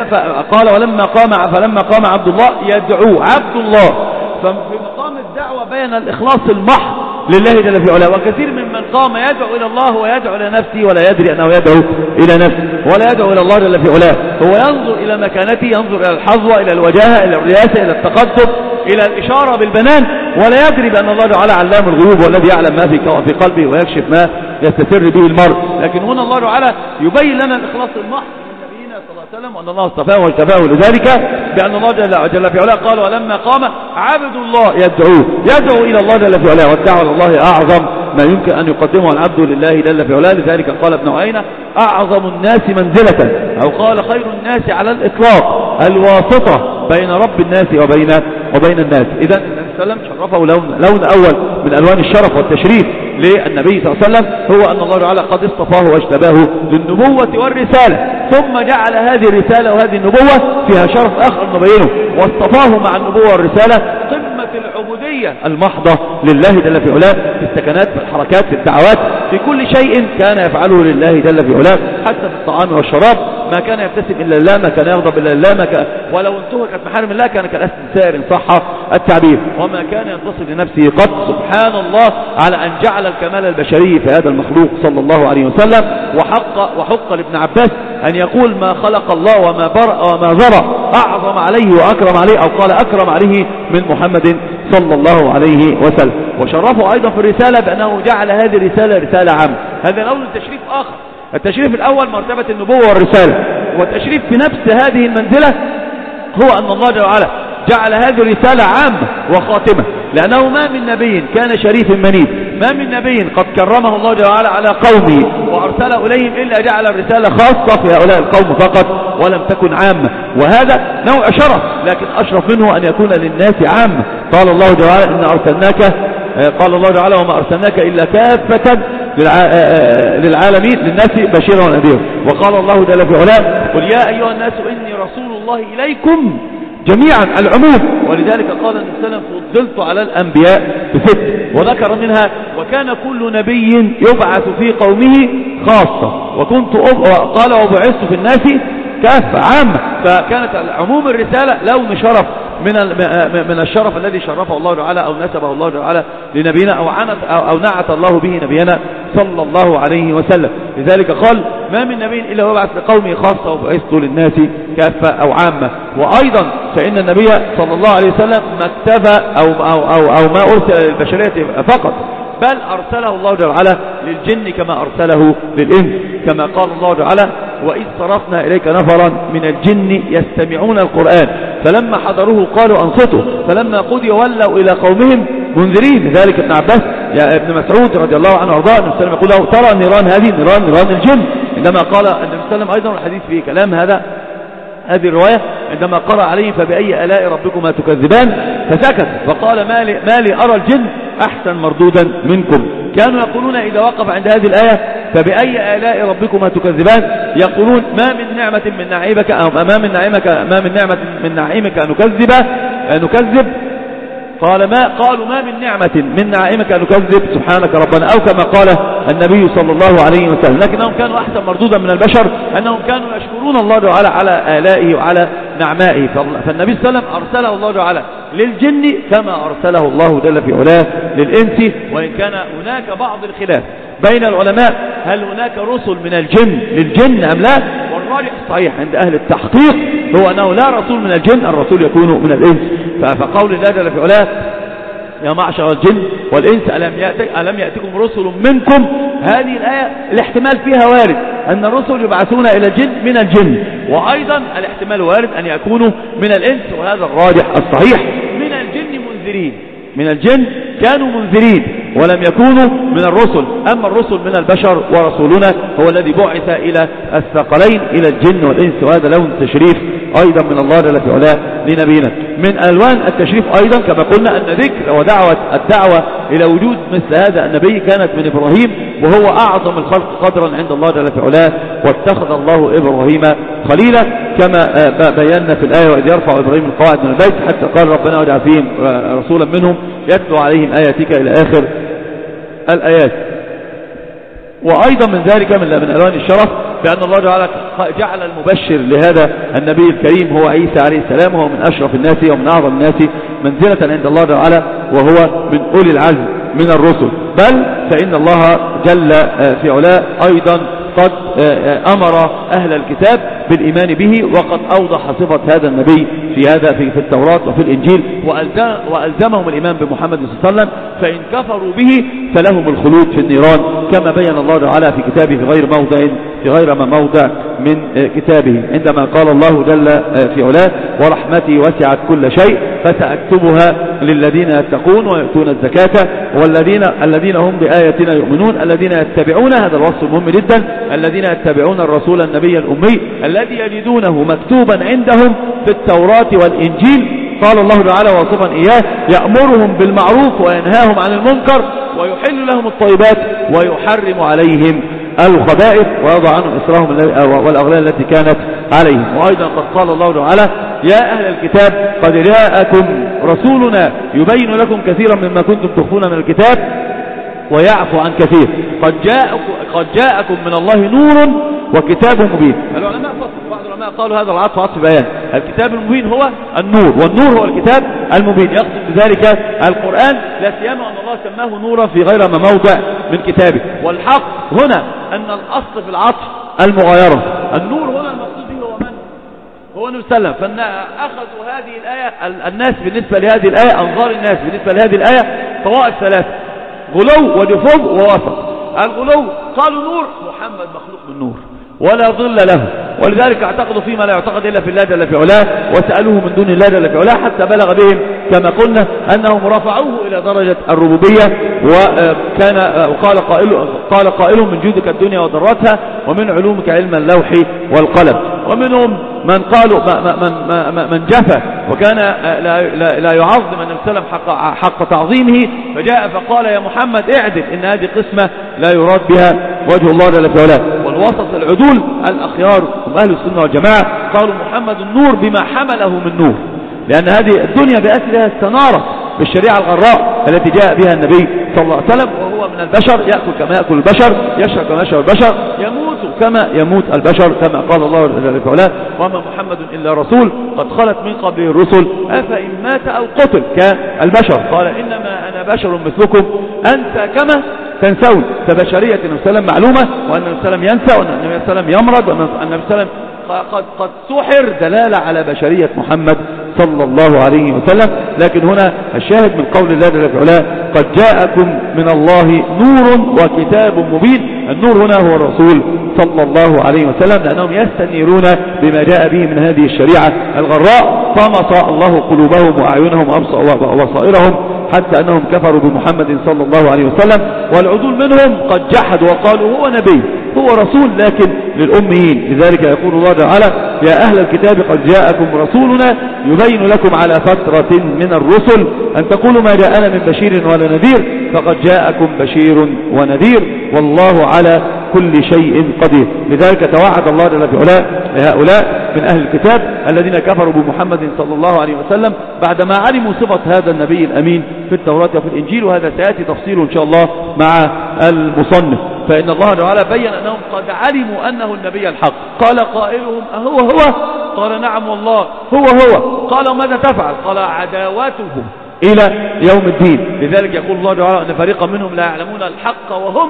قال ولما قام فلما قام عبد الله يدعوه، عبد الله. ففي مقام الدعوة بين الإخلاص المحض لله جل في علاه. وكثير ممن قام يدعو إلى الله ويدعو إلى نفسه ولا يدري أنه يدعو إلى نفسه ولا يدعو إلى الله جل في علاه. هو ينظر إلى مكانته، ينظر إلى الحظوة، إلى الوجاهة، إلى الرياسة، إلى التقدم، إلى الإشارة بالبنان، ولا يدري بأن الله تعالى علام الغيوب والذي يعلم ما في قلبه ويكشف ما يستسر به المرء. لكن هنا الله تعالى يبين لنا الإخلاص المحض صلى الله عليه وسلم وأن الله اصطفاه واجتباه لذلك، بأن الله جل, جل في علاه قال ولما قام عبد الله يدعوه، يدعو إلى الله جل في علاه. والدعوة إلى الله أعظم ما يمكن أن يقدمه العبد لله جل في علاه. لذلك قال ابن عيينة أعظم الناس منزلة، أو قال خير الناس على الإطلاق الواسطة بين رب الناس وبين وبين الناس. إذا النبي صلى الله عليه وسلم شرفه لون, لون أول من ألوان الشرف والتشريف للنبي صلى الله عليه وسلم هو أن الله تعالى قد اصطفاه واجتباه للنبوة والرسالة، ثم جعل هذه الرسالة وهذه النبوة فيها شرف آخر نبينه، واصطفاه مع النبوة والرسالة قمة العبودية المحضة لله جل في علاه، في السكنات، في الحركات، في الدعوات، في كل شيء كان يفعله لله جل في علاه، حتى في الطعام والشراب ما كان يبتسم إلا الله، ما كان يغضب إلا الله، ما كان ولو انتهكت محارم الله كان كالأسد سائر صح التعبير، وما كان ينتصر لنفسه قط. سبحان الله على أن جعل الكمال البشري في هذا المخلوق صلى الله عليه وسلم. وحق, وحق لابن عباس أن يقول ما خلق الله وما برأ وما ذرى أعظم عليه وأكرم عليه، أو قال أكرم عليه من محمد صلى الله عليه وسلم. وشرفه أيضا في الرسالة بأنه جعل هذه الرسالة رسالة عامة. هذا لون تشريف آخر. التشريف الأول مرتبة النبوة والرسالة، والتشريف في نفس هذه المنزلة هو أن الله جل وعلا جعل هذه الرسالة عامة وخاتمة، لأنه ما من نبي كان شريف منيب، ما من نبي قد كرمه الله جل وعلا على قومه وأرسله إليهم إلا جعل الرسالة خاصة في هؤلاء القوم فقط ولم تكن عامة. وهذا نوع شرف، لكن أشرف منه أن يكون للناس عامة. قال الله جل وعلا إن أرسلناك، قال الله تعالى وما أرسلناك إلا كافة للعالمين للناس بشيرا ونذيرا. وقال الله جل في علاه قل يا أيها الناس إني رسول الله إليكم جميعا، العموم. ولذلك قال النبي صلى الله عليه وسلم فضلت على الأنبياء بست، وذكر منها وكان كل نبي يبعث في قومه خاصة، وكنت قال وبعثت في الناس كافة عامة. فكانت عموم الرسالة لون شرف من من الشرف الذي شرفه الله تعالى أو نسبه الله تعالى لنبينا أو عنت أو نعت الله به نبينا صلى الله عليه وسلم. لذلك قال ما من نبي إلا وبعث لقومه خاصة وبعثت للناس كافة أو عامة. وأيضا فإن النبي صلى الله عليه وسلم ما اكتفى أو, أو, أو, أو ما أرسل للبشرية فقط، بل أرسله الله تعالى للجن كما أرسله للإنس، كما قال الله تعالى وإذ صرفنا إليك نفرا من الجن يستمعون القرآن فلما حضروه قالوا أنصتوا فلما قضي ولوا إلى قومهم منذرين. لذلك ابن عباس يا ابن مسعود رضي الله عنه وارضاه النبي صلى الله عليه وسلم يقول له ترى نيران هذه نيران نيران الجن، عندما قال النبي صلى الله عليه وسلم أيضا الحديث في كلام هذا هذه الرواية عندما قرأ عليه فبأي آلاء ربكما تكذبان فسكت وقال ما لي, ما لي أرى الجن أحسن مردودا منكم. كانوا يقولون إذا وقف عند هذه الآية فبأي آلاء ربكما تكذبان يقولون ما من نعمة من نعيمك أو ما من نعيمك ما من نعمة من نعيمك نكذب نكذب قال ما قالوا ما من نعمة من نعيمك نكذب سبحانك ربنا، أو كما قال النبي صلى الله عليه وسلم. لكنهم كانوا أحسن مردودا من البشر أنهم كانوا يشكرون الله تعالى على آلائه وعلى نعمائه. فالنبي صلى الله عليه وسلم أرسله الله تعالى للجن كما أرسله الله جل في علاه للإنس، وإن كان هناك بعض الخلاف بين العلماء هل هناك رسل من الجن للجن أم لا، والراجح الصحيح عند أهل التحقيق هو أنه لا رسول من الجن، الرسول يكون من الإنس. فقول الله جل في علاه يا معشر الجن والإنس ألم, يأتك ألم يأتكم رسل منكم، هذه الآية الاحتمال فيها وارد أن الرسل يبعثون إلى الجن من الجن، وأيضا الاحتمال وارد أن يكونوا من الإنس، وهذا الراجح الصحيح. من الجن منذرين، من الجن كانوا منذرين ولم يكونوا من الرسل. أما الرسل من البشر ورسولنا هو الذي بعث إلى الثقلين إلى الجن والإنس، وهذا لون تشريف أيضا من الله جل في علاه لنبينا. من ألوان التشريف أيضا كما قلنا أن ذكر ودعوة الدعوة إلى وجود مثل هذا النبي كانت من إبراهيم، وهو أعظم الخلق قدرا عند الله جل في علاه واتخذ الله إبراهيم خليلا، كما بينا في الآية وإذ يرفع إبراهيم القواعد من البيت، حتى قال ربنا واجعل فيهم رسولا منهم يتلو عليهم آياتك إلى آخر الآيات. وأيضا من ذلك من من ألوان الشرف بأن الله جعل المبشر لهذا النبي الكريم هو عيسى عليه السلام، وهو من أشرف الناس ومن أعظم الناس منزلة عند الله تعالى، وهو من أولي العزم من الرسل. بل فإن الله جل في علاه أيضا قد أمر أهل الكتاب بالإيمان به، وقد أوضح صفة هذا النبي في هذا في, في التوراة وفي الإنجيل، وألزمهم الإيمان بمحمد صلى الله عليه وسلم، فإن كفروا به فلهم الخلود في النيران، كما بين الله تعالى في كتابه في غير موضع في غير ما موضع من كتابه، عندما قال الله جل في علاه ورحمتي وسعت كل شيء فسأكتبها للذين يتقون ويؤتون الزكاة والذين الذين هم بآياتنا يؤمنون الذين يتبعون، هذا الوصف مهم جدا، الذين يتبعون الرسول النبي الأمي الذي يجدونه مكتوبا عندهم في التوراة والإنجيل. قال الله تعالى واصفا إياه يأمرهم بالمعروف وينهاهم عن المنكر ويحل لهم الطيبات ويحرم عليهم الخبائث ويضع عنهم إسرهم والأغلال التي كانت عليهم. وأيضا قد قال الله تعالى يا أهل الكتاب قد جاءكم رسولنا يبين لكم كثيرا مما كنتم تخفون من الكتاب ويعفو عن كثير، قد جاءكم, قد جاءكم من الله نور وكتاب مبين. العلماء فصل، بعض العلماء قالوا هذا العطف عطف بيان، الكتاب المبين هو النور والنور هو الكتاب المبين، يقصد بذلك القرآن، لا سيما أن الله سماه نورا في غير ما موضع من كتابه. والحق هنا أن الأصل في العطف المغايرة، النور هنا المقصود به هو من؟ هو النبي صلى الله عليه وسلم. فأخذوا هذه الآية، الناس بالنسبة لهذه الآية، أنظار الناس بالنسبة لهذه الآية طوائف ثلاثة، غلو ونفوذ ووسط. الغلو قالوا نور، محمد مخلوق من نور ولا ظل له، ولذلك اعتقدوا فيما لا يعتقد إلا في الله جل في علاه، وسألوه من دون الله جل في علاه، حتى بلغ بهم كما قلنا أنهم رفعوه إلى درجة الربوبية. وكان وقال قائل قال قائلهم من جودك الدنيا وضرتها ومن علومك علم اللوح والقلم. ومنهم من قالوا من, من جفى وكان لا, لا, لا يعظم النبي صلى الله عليه وسلم حق, حق تعظيمه، فجاء فقال يا محمد اعدل إن هذه قسمة لا يراد بها وجه الله جل في علاه. والوسط العدول الأخيار هم أهل السنة والجماعة، قالوا محمد النور بما حمله من نور، لأن هذه الدنيا بأسرها استنارت بالشريعة الغراء التي جاء بها النبي صلى الله عليه وسلم، وهو من البشر يأكل كما يأكل البشر، يشرب كما يشرب البشر، يموت كما يموت البشر، كما قال الله جل وعلا وما محمد إلا رسول قد خلت من قبله الرسل أفإن مات أو قتل كالبشر. قال إنما أنا بشر مثلكم أنسى كما تنسون، فبشرية النبي صلى الله عليه وسلم معلومة، وأن النبي صلى الله عليه وسلم ينسى، وأن النبي صلى الله عليه وسلم يمرض، وأن النبي صلى الله عليه وسلم قد, قد سحر، دلالة على بشرية محمد صلى الله عليه وسلم. لكن هنا الشاهد من قول الله جل وعلا قد جاءكم من الله نور وكتاب مبين، النور هنا هو الرسول صلى الله عليه وسلم، لأنهم يستنيرون بما جاء به من هذه الشريعة الغراء، طمس الله قلوبهم وأعينهم وبصائرهم حتى أنهم كفروا بمحمد صلى الله عليه وسلم. والعدول منهم قد جحدوا وقالوا هو نبي هو رسول لكن للأميين. لذلك يقول الله تعالى يا أهل الكتاب قد جاءكم رسولنا يبين لكم على فترة من الرسل أن تقولوا ما جاءنا من بشير ولا نذير، فقد جاءكم بشير ونذير والله على كل شيء قدير. لذلك توعد الله جل في علاه لهؤلاء من أهل الكتاب الذين كفروا بمحمد صلى الله عليه وسلم بعدما علموا صفة هذا النبي الأمين في التوراة وفي الإنجيل، وهذا سيأتي تفصيله إن شاء الله مع المصنف. فإن الله تعالى بين أنهم قد علموا أنه النبي الحق. قال قائلهم أهو هو؟ قال نعم والله هو هو. قال ماذا تفعل؟ قال عداوته إلى يوم الدين. لذلك يقول الله تعالى أن فريقا منهم لا يعلمون الحق وهم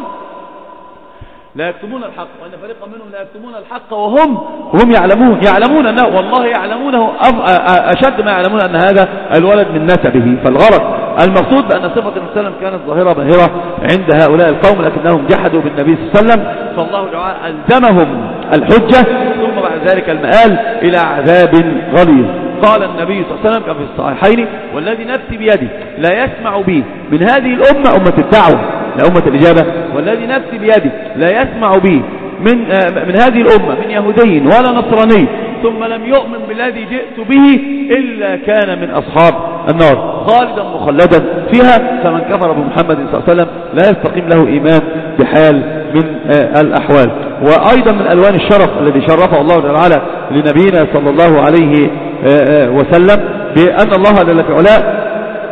لا يكتمون الحق، وأن فريقا منهم لا يكتمون الحق وهم هم يعلمون يعلمون أنه والله يعلمونه أشد ما يعلمون أن هذا الولد من نسبه. فالغرض المقصود بأن صفة النبي صلى الله عليه وسلم كانت ظاهرة باهرة عند هؤلاء القوم، لكنهم جحدوا بالنبي صلى الله عليه وسلم، فالله تعالى ألزمهم الحجة ثم بعد ذلك المآل إلى عذاب غليظ. قال النبي صلى الله عليه وسلم كما في الصحيحين والذي نفسي بيده لا يسمع بي من هذه الأمة أمة الدعوة لأمة الإجابة، والذي نفسي بيده لا يسمع بي من من هذه الأمة من يهودي ولا نصراني ثم لم يؤمن بالذي جئت به إلا كان من أصحاب النار خالدا مخلدا فيها. فمن كفر بمحمد صلى الله عليه وسلم لا يستقيم له إيمان بحال من الأحوال. وأيضا من ألوان الشرف الذي شرفه الله تعالى لنبينا صلى الله عليه وسلم بأن الله جل في علاه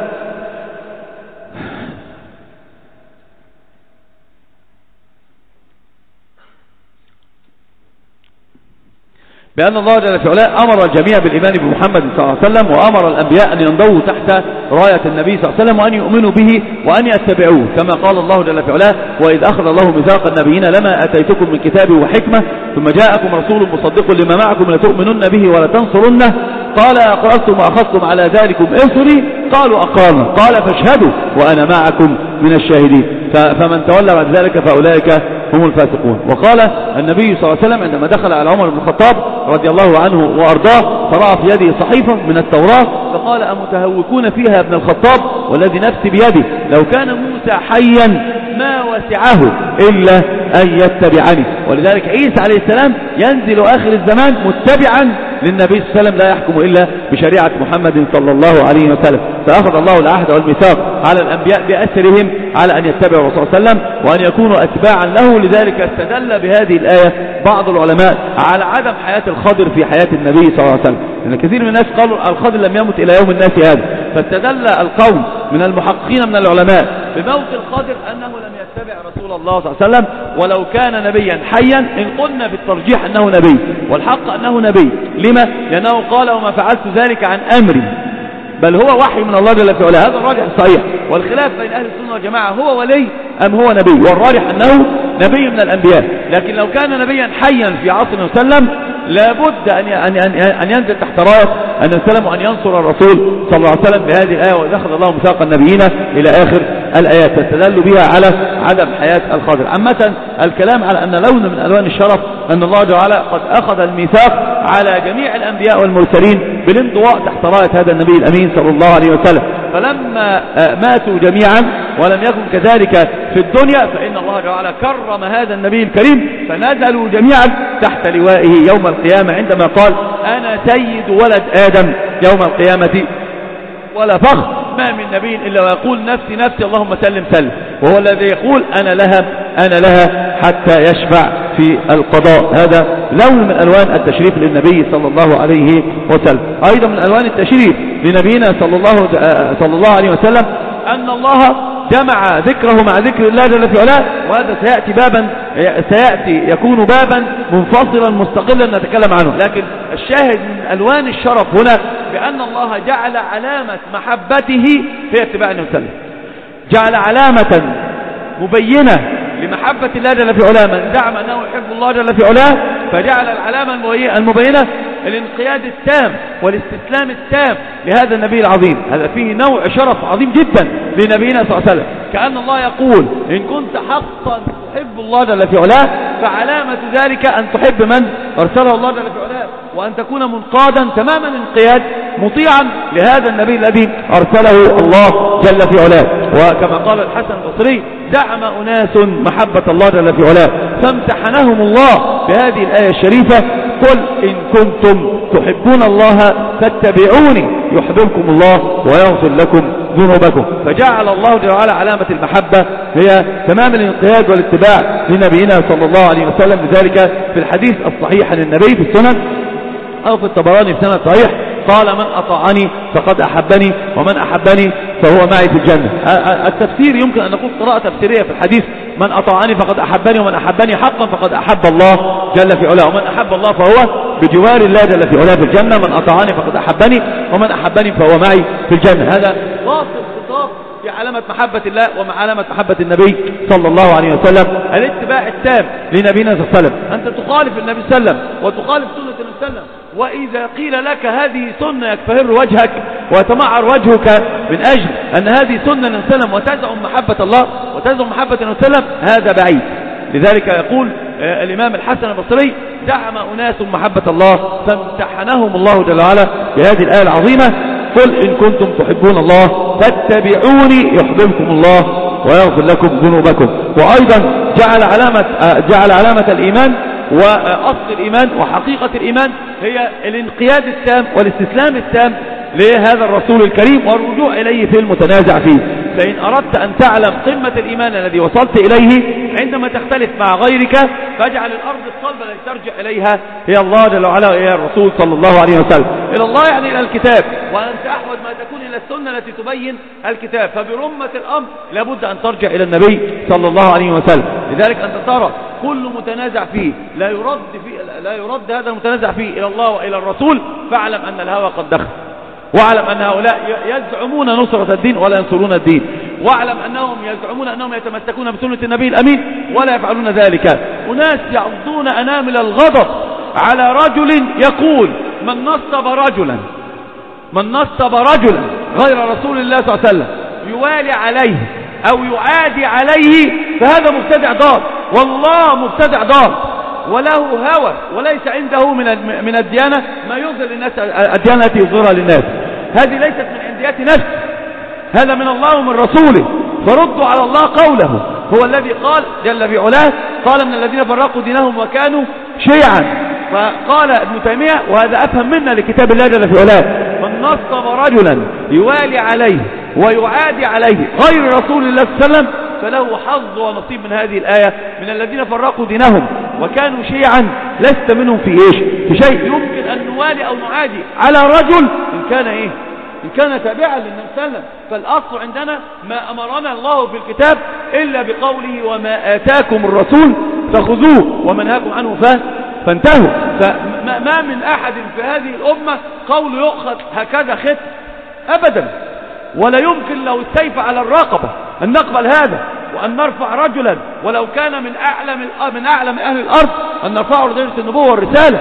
بأن الله جل في علاه أمر الجميع بالإيمان بمحمد صلى الله عليه وسلم، وأمر الأنبياء أن ينضووا تحت راية النبي صلى الله عليه وسلم وأن يؤمنوا به وأن يتبعوه، كما قال الله جل في علاه: وإذ أخذ الله ميثاق النبيين لما أتيتكم من كتاب وحكمة ثم جاءكم رسول مصدق لما معكم لتؤمنن به ولتنصرنه قال أقررتم وأخذتم على ذلكم إصري قالوا أقررنا قال فاشهدوا وأنا معكم من الشاهدين فمن تولى بعد ذلك فأولئك هم الفاسقون. وقال النبي صلى الله عليه وسلم عندما دخل على عمر بن الخطاب رضي الله عنه وأرضاه فرأى في يده صحيفة من التوراة فقال: أمتهوكون فيها يا ابن الخطاب والذي نفسي بيده لو كان موسى حيا ما وسعه إلا أن يتبعني. ولذلك عيسى عليه السلام ينزل آخر الزمان متبعا للنبي صلى الله عليه وسلم لا يحكم إلا بشريعة محمد صلى الله عليه وسلم. فأخذ الله العهد والميثاق على الأنبياء بأسرهم على أن يتبعوا الرسول صلى الله عليه وسلم وأن يكونوا أتباعا له. لذلك استدل بهذه الآية بعض العلماء على عدم حياة الخضر في حياة النبي صلى الله عليه وسلم، لأن كثير من الناس قالوا الخضر لم يمت إلى يوم الناس هذا، فاستدل القوم من المحققين من العلماء بموت الخضر أنه لم يتبع رسول الله صلى الله عليه وسلم ولو كان نبيا حيا، إن قلنا في الترجيح أنه نبي والحق أنه نبي. لما؟ لأنه قال: وما فعلت ذلك عن أمري بل هو وحي من الله جل في علاه. هذا الراجح صحيح، والخلاف بين أهل السنة والجماعة هو ولي أم هو نبي، والراجح أنه نبي من الأنبياء. لكن لو كان نبيا حيا في عصرنا وسلم لابد أن أن ينزل تحت راية أن يسلم وأن ينصر الرسول صلى الله عليه وسلم بهذه الآية: وإذ أخذ الله ميثاق النبيين إلى آخر الآيات، تستدل بها على عدم حياة الخضر. عامة الكلام على أن لون من ألوان الشرف أن الله تعالى قد أخذ الميثاق على جميع الأنبياء والمرسلين بالانضواء تحت راية هذا النبي الأمين صلى الله عليه وسلم. فلما ماتوا جميعا ولم يكن كذلك في الدنيا فإن الله تعالى كرم هذا النبي الكريم فنزلوا جميعا تحت لوائه يوم القيامة عندما قال: أنا سيد ولد آدم يوم القيامة ولا فخر. ما من نبي إلا ويقول: نفسي نفسي اللهم سلم سلم، وهو الذي يقول: أنا لها أنا لها حتى يشفع في القضاء. هذا لون من ألوان التشريف للنبي صلى الله عليه وسلم. أيضا من ألوان التشريف لنبينا صلى الله, صلى الله عليه وسلم أن الله جمع ذكره مع ذكر الله جل في علاه، وهذا سيأتي بابا سيأتي يكون بابا منفصلا مستقلا نتكلم عنه. لكن الشاهد من ألوان الشرف هنا بأن الله جعل علامة محبته في اتباع النبي صلى الله عليه وسلم، جعل علامة مبينة لمحبة الله جل في علاه. من زعم أنه يحب الله جل في علاه فجعل العلامة المبينة الانقياد التام والاستسلام التام لهذا النبي العظيم. هذا فيه نوع شرف عظيم جدا لنبينا صلى الله عليه وسلم، كأن الله يقول: إن كنت حقا تحب الله جل في علاه فعلامة ذلك أن تحب من أرسله الله جل في علاه، وأن تكون منقادا تماما انقياد مطيعا لهذا النبي الذي أرسله الله جل في علاه. وكما قال الحسن البصري: زعم أناس محبة الله جل في علاه فامتحنهم الله بهذه الآية الشريفة: قل إن كنتم تحبون الله فاتبعوني يحببكم الله ويغفر لكم ذنوبكم. فجعل الله جل وعلا علامة المحبة هي تمام الانقياد والاتباع لنبينا صلى الله عليه وسلم. لذلك في الحديث الصحيح عن النبي في السنن أو في الطبراني في سنة صحيح قال: من أطاعني فقد أحبني ومن أحبني فهو معي في الجنة. التفسير يمكن أن نقول قراءة تفسيرية في الحديث: من أطاعني فقد أحبني ومن أحبني حقا فقد أحب الله جل في علاه، ومن أحب الله فهو بجوار الله جل في علاه في الجنة. من أطاعني فقد أحبني ومن أحبني فهو معي في الجنة. هذا واصل خطاب في علامة محبة الله ومع علامة محبة النبي صلى الله عليه وسلم الاتباع التام لنبينا صلى الله عليه وسلم. أنت تخالف النبي صلى الله عليه وسلم وتخالف سنة النبي صلى الله عليه وسلم، وإذا قيل لك هذه سنة يكفهر وجهك ويتمعر وجهك من أجل أن هذه سنة النبي صلى الله عليه وسلم وتزعم محبة الله وتزعم محبة النبي صلى الله عليه وسلم، هذا بعيد. لذلك يقول الإمام الحسن البصري: زعم أناس محبة الله فامتحنهم الله جل وعلا بهذه الآية العظيمة: قل إن كنتم تحبون الله فاتبعوني يحببكم الله ويغفر لكم ذنوبكم. وأيضا جعل علامة جعل علامة الإيمان وأصل الإيمان وحقيقة الإيمان هي الانقياد التام والاستسلام التام لهذا الرسول الكريم والرجوع إليه في المتنازع فيه. فإن أردت أن تعلم قمة الإيمان الذي وصلت إليه عندما تختلف مع غيرك فاجعل الأرض الصلبة التي ترجع إليها هي الله جل وعلا وهي الرسول صلى الله عليه وسلم. إلى الله يعني إلى الكتاب، وأنت أحوج ما تكون إلى السنة التي تبين الكتاب. فبرمة الأمر لابد أن ترجع إلى النبي صلى الله عليه وسلم. لذلك أنت ترى كل متنازع فيه لا يرد فيه لا يرد هذا المتنازع فيه إلى الله وإلى الرسول، فاعلم أن الهوى قد دخل، واعلم أن هؤلاء يزعمون نصرة الدين ولا ينصرون الدين، واعلم أنهم يزعمون أنهم يتمسكون بسنة النبي الأمين ولا يفعلون ذلك. أناس يعضون أنامل الغضب على رجل يقول من نصب رجلا من نصب رجلا غير رسول الله صلى الله عليه وسلم يوالي عليه أو يعادي عليه فهذا مبتدع ضال، والله مبتدع ضال وله هوى وليس عنده من من الديانة ما يظهر للناس، الديانة التي يظهرها للناس هذه ليست من عنديات نفس، هذا من الله ومن رسوله. فردوا على الله قوله، هو الذي قال جل في علاه قال من الذين فرقوا دينهم وكانوا شيعا. فقال ابن تيمية وهذا أفهم منا لكتاب الله جل في علاه من نصب رجلا يوالي عليه ويعادي عليه غير رسول الله صلى الله عليه وسلم فله حظ ونصيب من هذه الآية من الذين فرقوا دينهم وكانوا شيعا لست منهم في إيش في شيء. يمكن أن نوالي أو نعادي على رجل إن كان إيه إن كان تابعا للنبي صلى الله عليه وسلم. فالأصل عندنا ما أمرنا الله في الكتاب إلا بقوله وما آتاكم الرسول فخذوه ومنهاكم عنه فانتهوا. فما من أحد في هذه الأمة قول يؤخذ هكذا خط أبدا، ولا يمكن لو السيف على الرقبة أن نقبل هذا وأن نرفع رجلا ولو كان من أعلم من أعلم أهل الأرض أن نرفعه لدرجة النبوة والرسالة.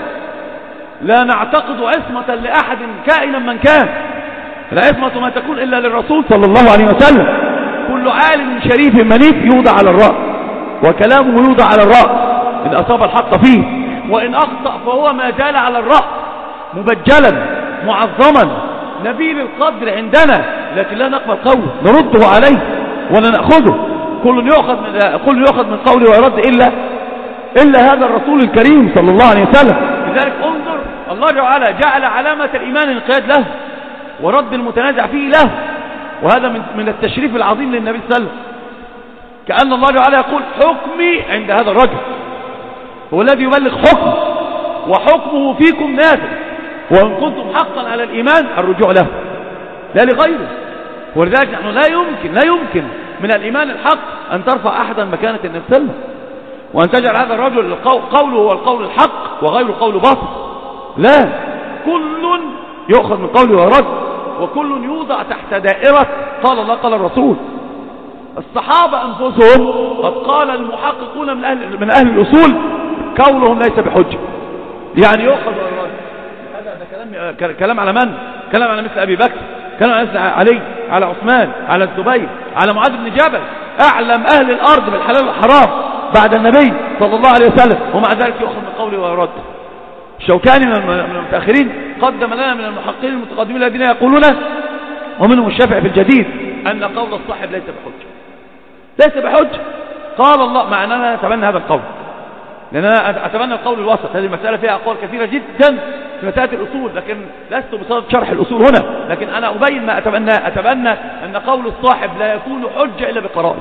لا نعتقد عصمة لأحد كائنا من كان، العصمة ما تكون إلا للرسول صلى الله عليه وسلم. كل عالم شريف منيف يوضع على الرأس وكلامه يوضع على الرأس إن أصاب الحق فيه، وإن أخطأ فهو ما زال على الرأس مبجلا معظما نبيل القدر عندنا، لكن لا نقبل قوله نرده عليه ولا نأخذه. كل يؤخذ من كل يؤخذ من قوله ويرد إلا إلا هذا الرسول الكريم صلى الله عليه وسلم. لذلك انظر الله تعالى جعل علامة الإيمان الانقياد له ورد المتنازع فيه له، وهذا من من التشريف العظيم للنبي صلى الله عليه وسلم. كأن الله تعالى يقول حكمي عند هذا الرجل، هو الذي يبلغ حكم وحكمه فيكم نافذ، وإن كنتم حقا على الإيمان الرجوع له لا لغيره. ولذلك نحن لا يمكن لا يمكن من الإيمان الحق أن ترفع أحدا مكانة النبي صلى الله عليه وسلم وأن تجعل هذا الرجل قوله هو القول الحق وغيره قول باطل. لا، كل يؤخذ من قوله ويرد، وكل يوضع تحت دائرة قال الله قال الرسول. الصحابة أنفسهم قد قال المحققون من أهل, من أهل الأصول قولهم ليس بحجة، يعني يؤخذ ويرد. هذا كلام, كلام على من؟ كلام على مثل أبي بكر، كلام على مثل علي، على عثمان، على الزبير، على معاذ بن جبل، أعلم أهل الأرض بالحلال والحرام بعد النبي صلى الله عليه وسلم، ومع ذلك يؤخذ من قوله ويرد. الشوكاني من المتأخرين قدم لنا من المحققين المتقدمين الذين يقولون ومنهم الشافعي في الجديد أن قول الصاحب ليس بحجة ليس بحجة. قال الله، مع أننا نتبنى هذا القول، لأننا أتبنى القول الوسط. هذه المسألة فيها أقوال كثيرة جدا في مسألة الأصول، لكن لست بصدد شرح الأصول هنا، لكن أنا أبين ما أتبنى. أتبنى أن قول الصاحب لا يكون حجة إلا بقرائن.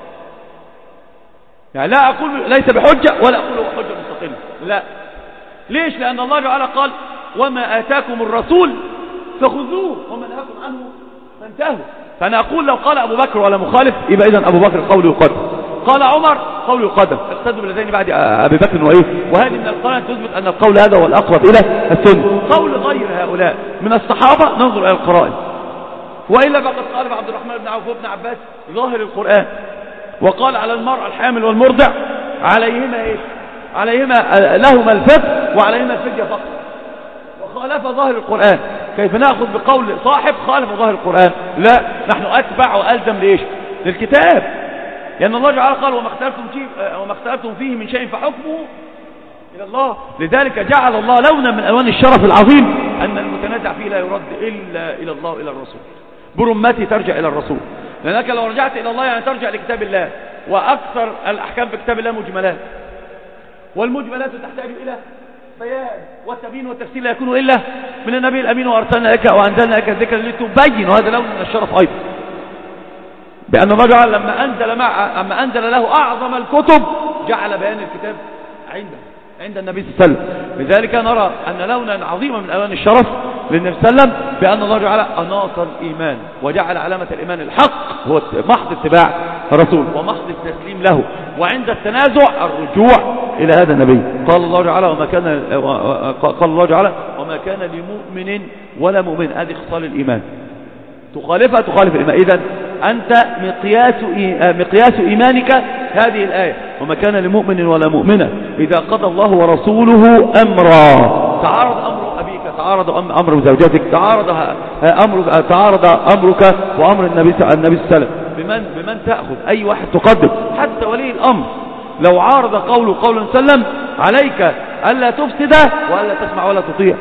يعني لا أقول ليس بحجة ولا أقول هو حجة مستقلة، لا. ليش؟ لأن الله تعالى قال وما آتاكم الرسول فخذوه وما نهاكم عنه فانتهوا. فأنا أقول لو قال أبو بكر ولا مخالف يبقى إذن أبو بكر قوله يقدم، قال عمر قوله يقدم، اقتدوا بالذين بعد أبي بكر وإيه. وهذه من القرآن تثبت أن القول هذا هو الأقرب إلى السنة. قول غير هؤلاء من الصحابة ننظر إلى القرائن، وإلا فقد قال عبد الرحمن بن عوف وابن عباس ظاهر القرآن، وقال على المرأة الحامل والمرضع عليهما إيه؟ عليهما لهما الفدية وعليهما الفدية فقط، وخالف ظاهر القرآن. كيف نأخذ بقول صاحب خالف ظاهر القرآن؟ لا، نحن أتبع وألزم لإيش؟ للكتاب، لأن الله تعالى قال وما اختلفتم فيه وما اختلفتم فيه من شيء فحكمه إلى الله. لذلك جعل الله لونا من ألوان الشرف العظيم أن المتنازع فيه لا يرد إلا إلى الله إلى الرسول، برمتي ترجع إلى الرسول، لأنك لو رجعت إلى الله يعني ترجع لكتاب الله، وأكثر الأحكام في كتاب الله مجملات، والمجملات تحتاج إلى بيان، والتبيين والتفسير لا يكون إلا من النبي الأمين، وأرسلنا لك وأنزلنا لك الذكر لتبين، وهذا لون من الشرف أيضا. بأن الله جعل لما أنزل, مع لما أنزل له أعظم الكتب جعل بيان الكتاب عنده عند النبي صلى الله عليه وسلم. لذلك نرى أن لونا عظيما من ألوان الشرف للنبي صلى الله عليه وسلم بأن الله جعل أناصر الإيمان وجعل علامة الإيمان الحق هو محض اتباع الرسول ومحض التسليم له، وعند التنازع الرجوع إلى هذا النبي. قال الله تعالى وما كان قال الله تعالى وما كان لمؤمن ولا مؤمن. هذه خصال الإيمان تخالفها تخالف الإيمان. إذن أنت مقياس مقياس إيمانك هذه الآية وما كان لمؤمن ولا مؤمنة إذا قضى الله ورسوله أمرا. تعارض أمر أبيك، تعارض أمر زوجتك، تعارض أمرك تعارض أمرك وأمر النبي النبي صلى الله عليه وسلم. بمن بمن تأخذ؟ أي واحد تقدم؟ حتى ولي الأمر لو عارض قوله قولا سلم عليك ألا تفسد وألا تسمع ولا تطيع،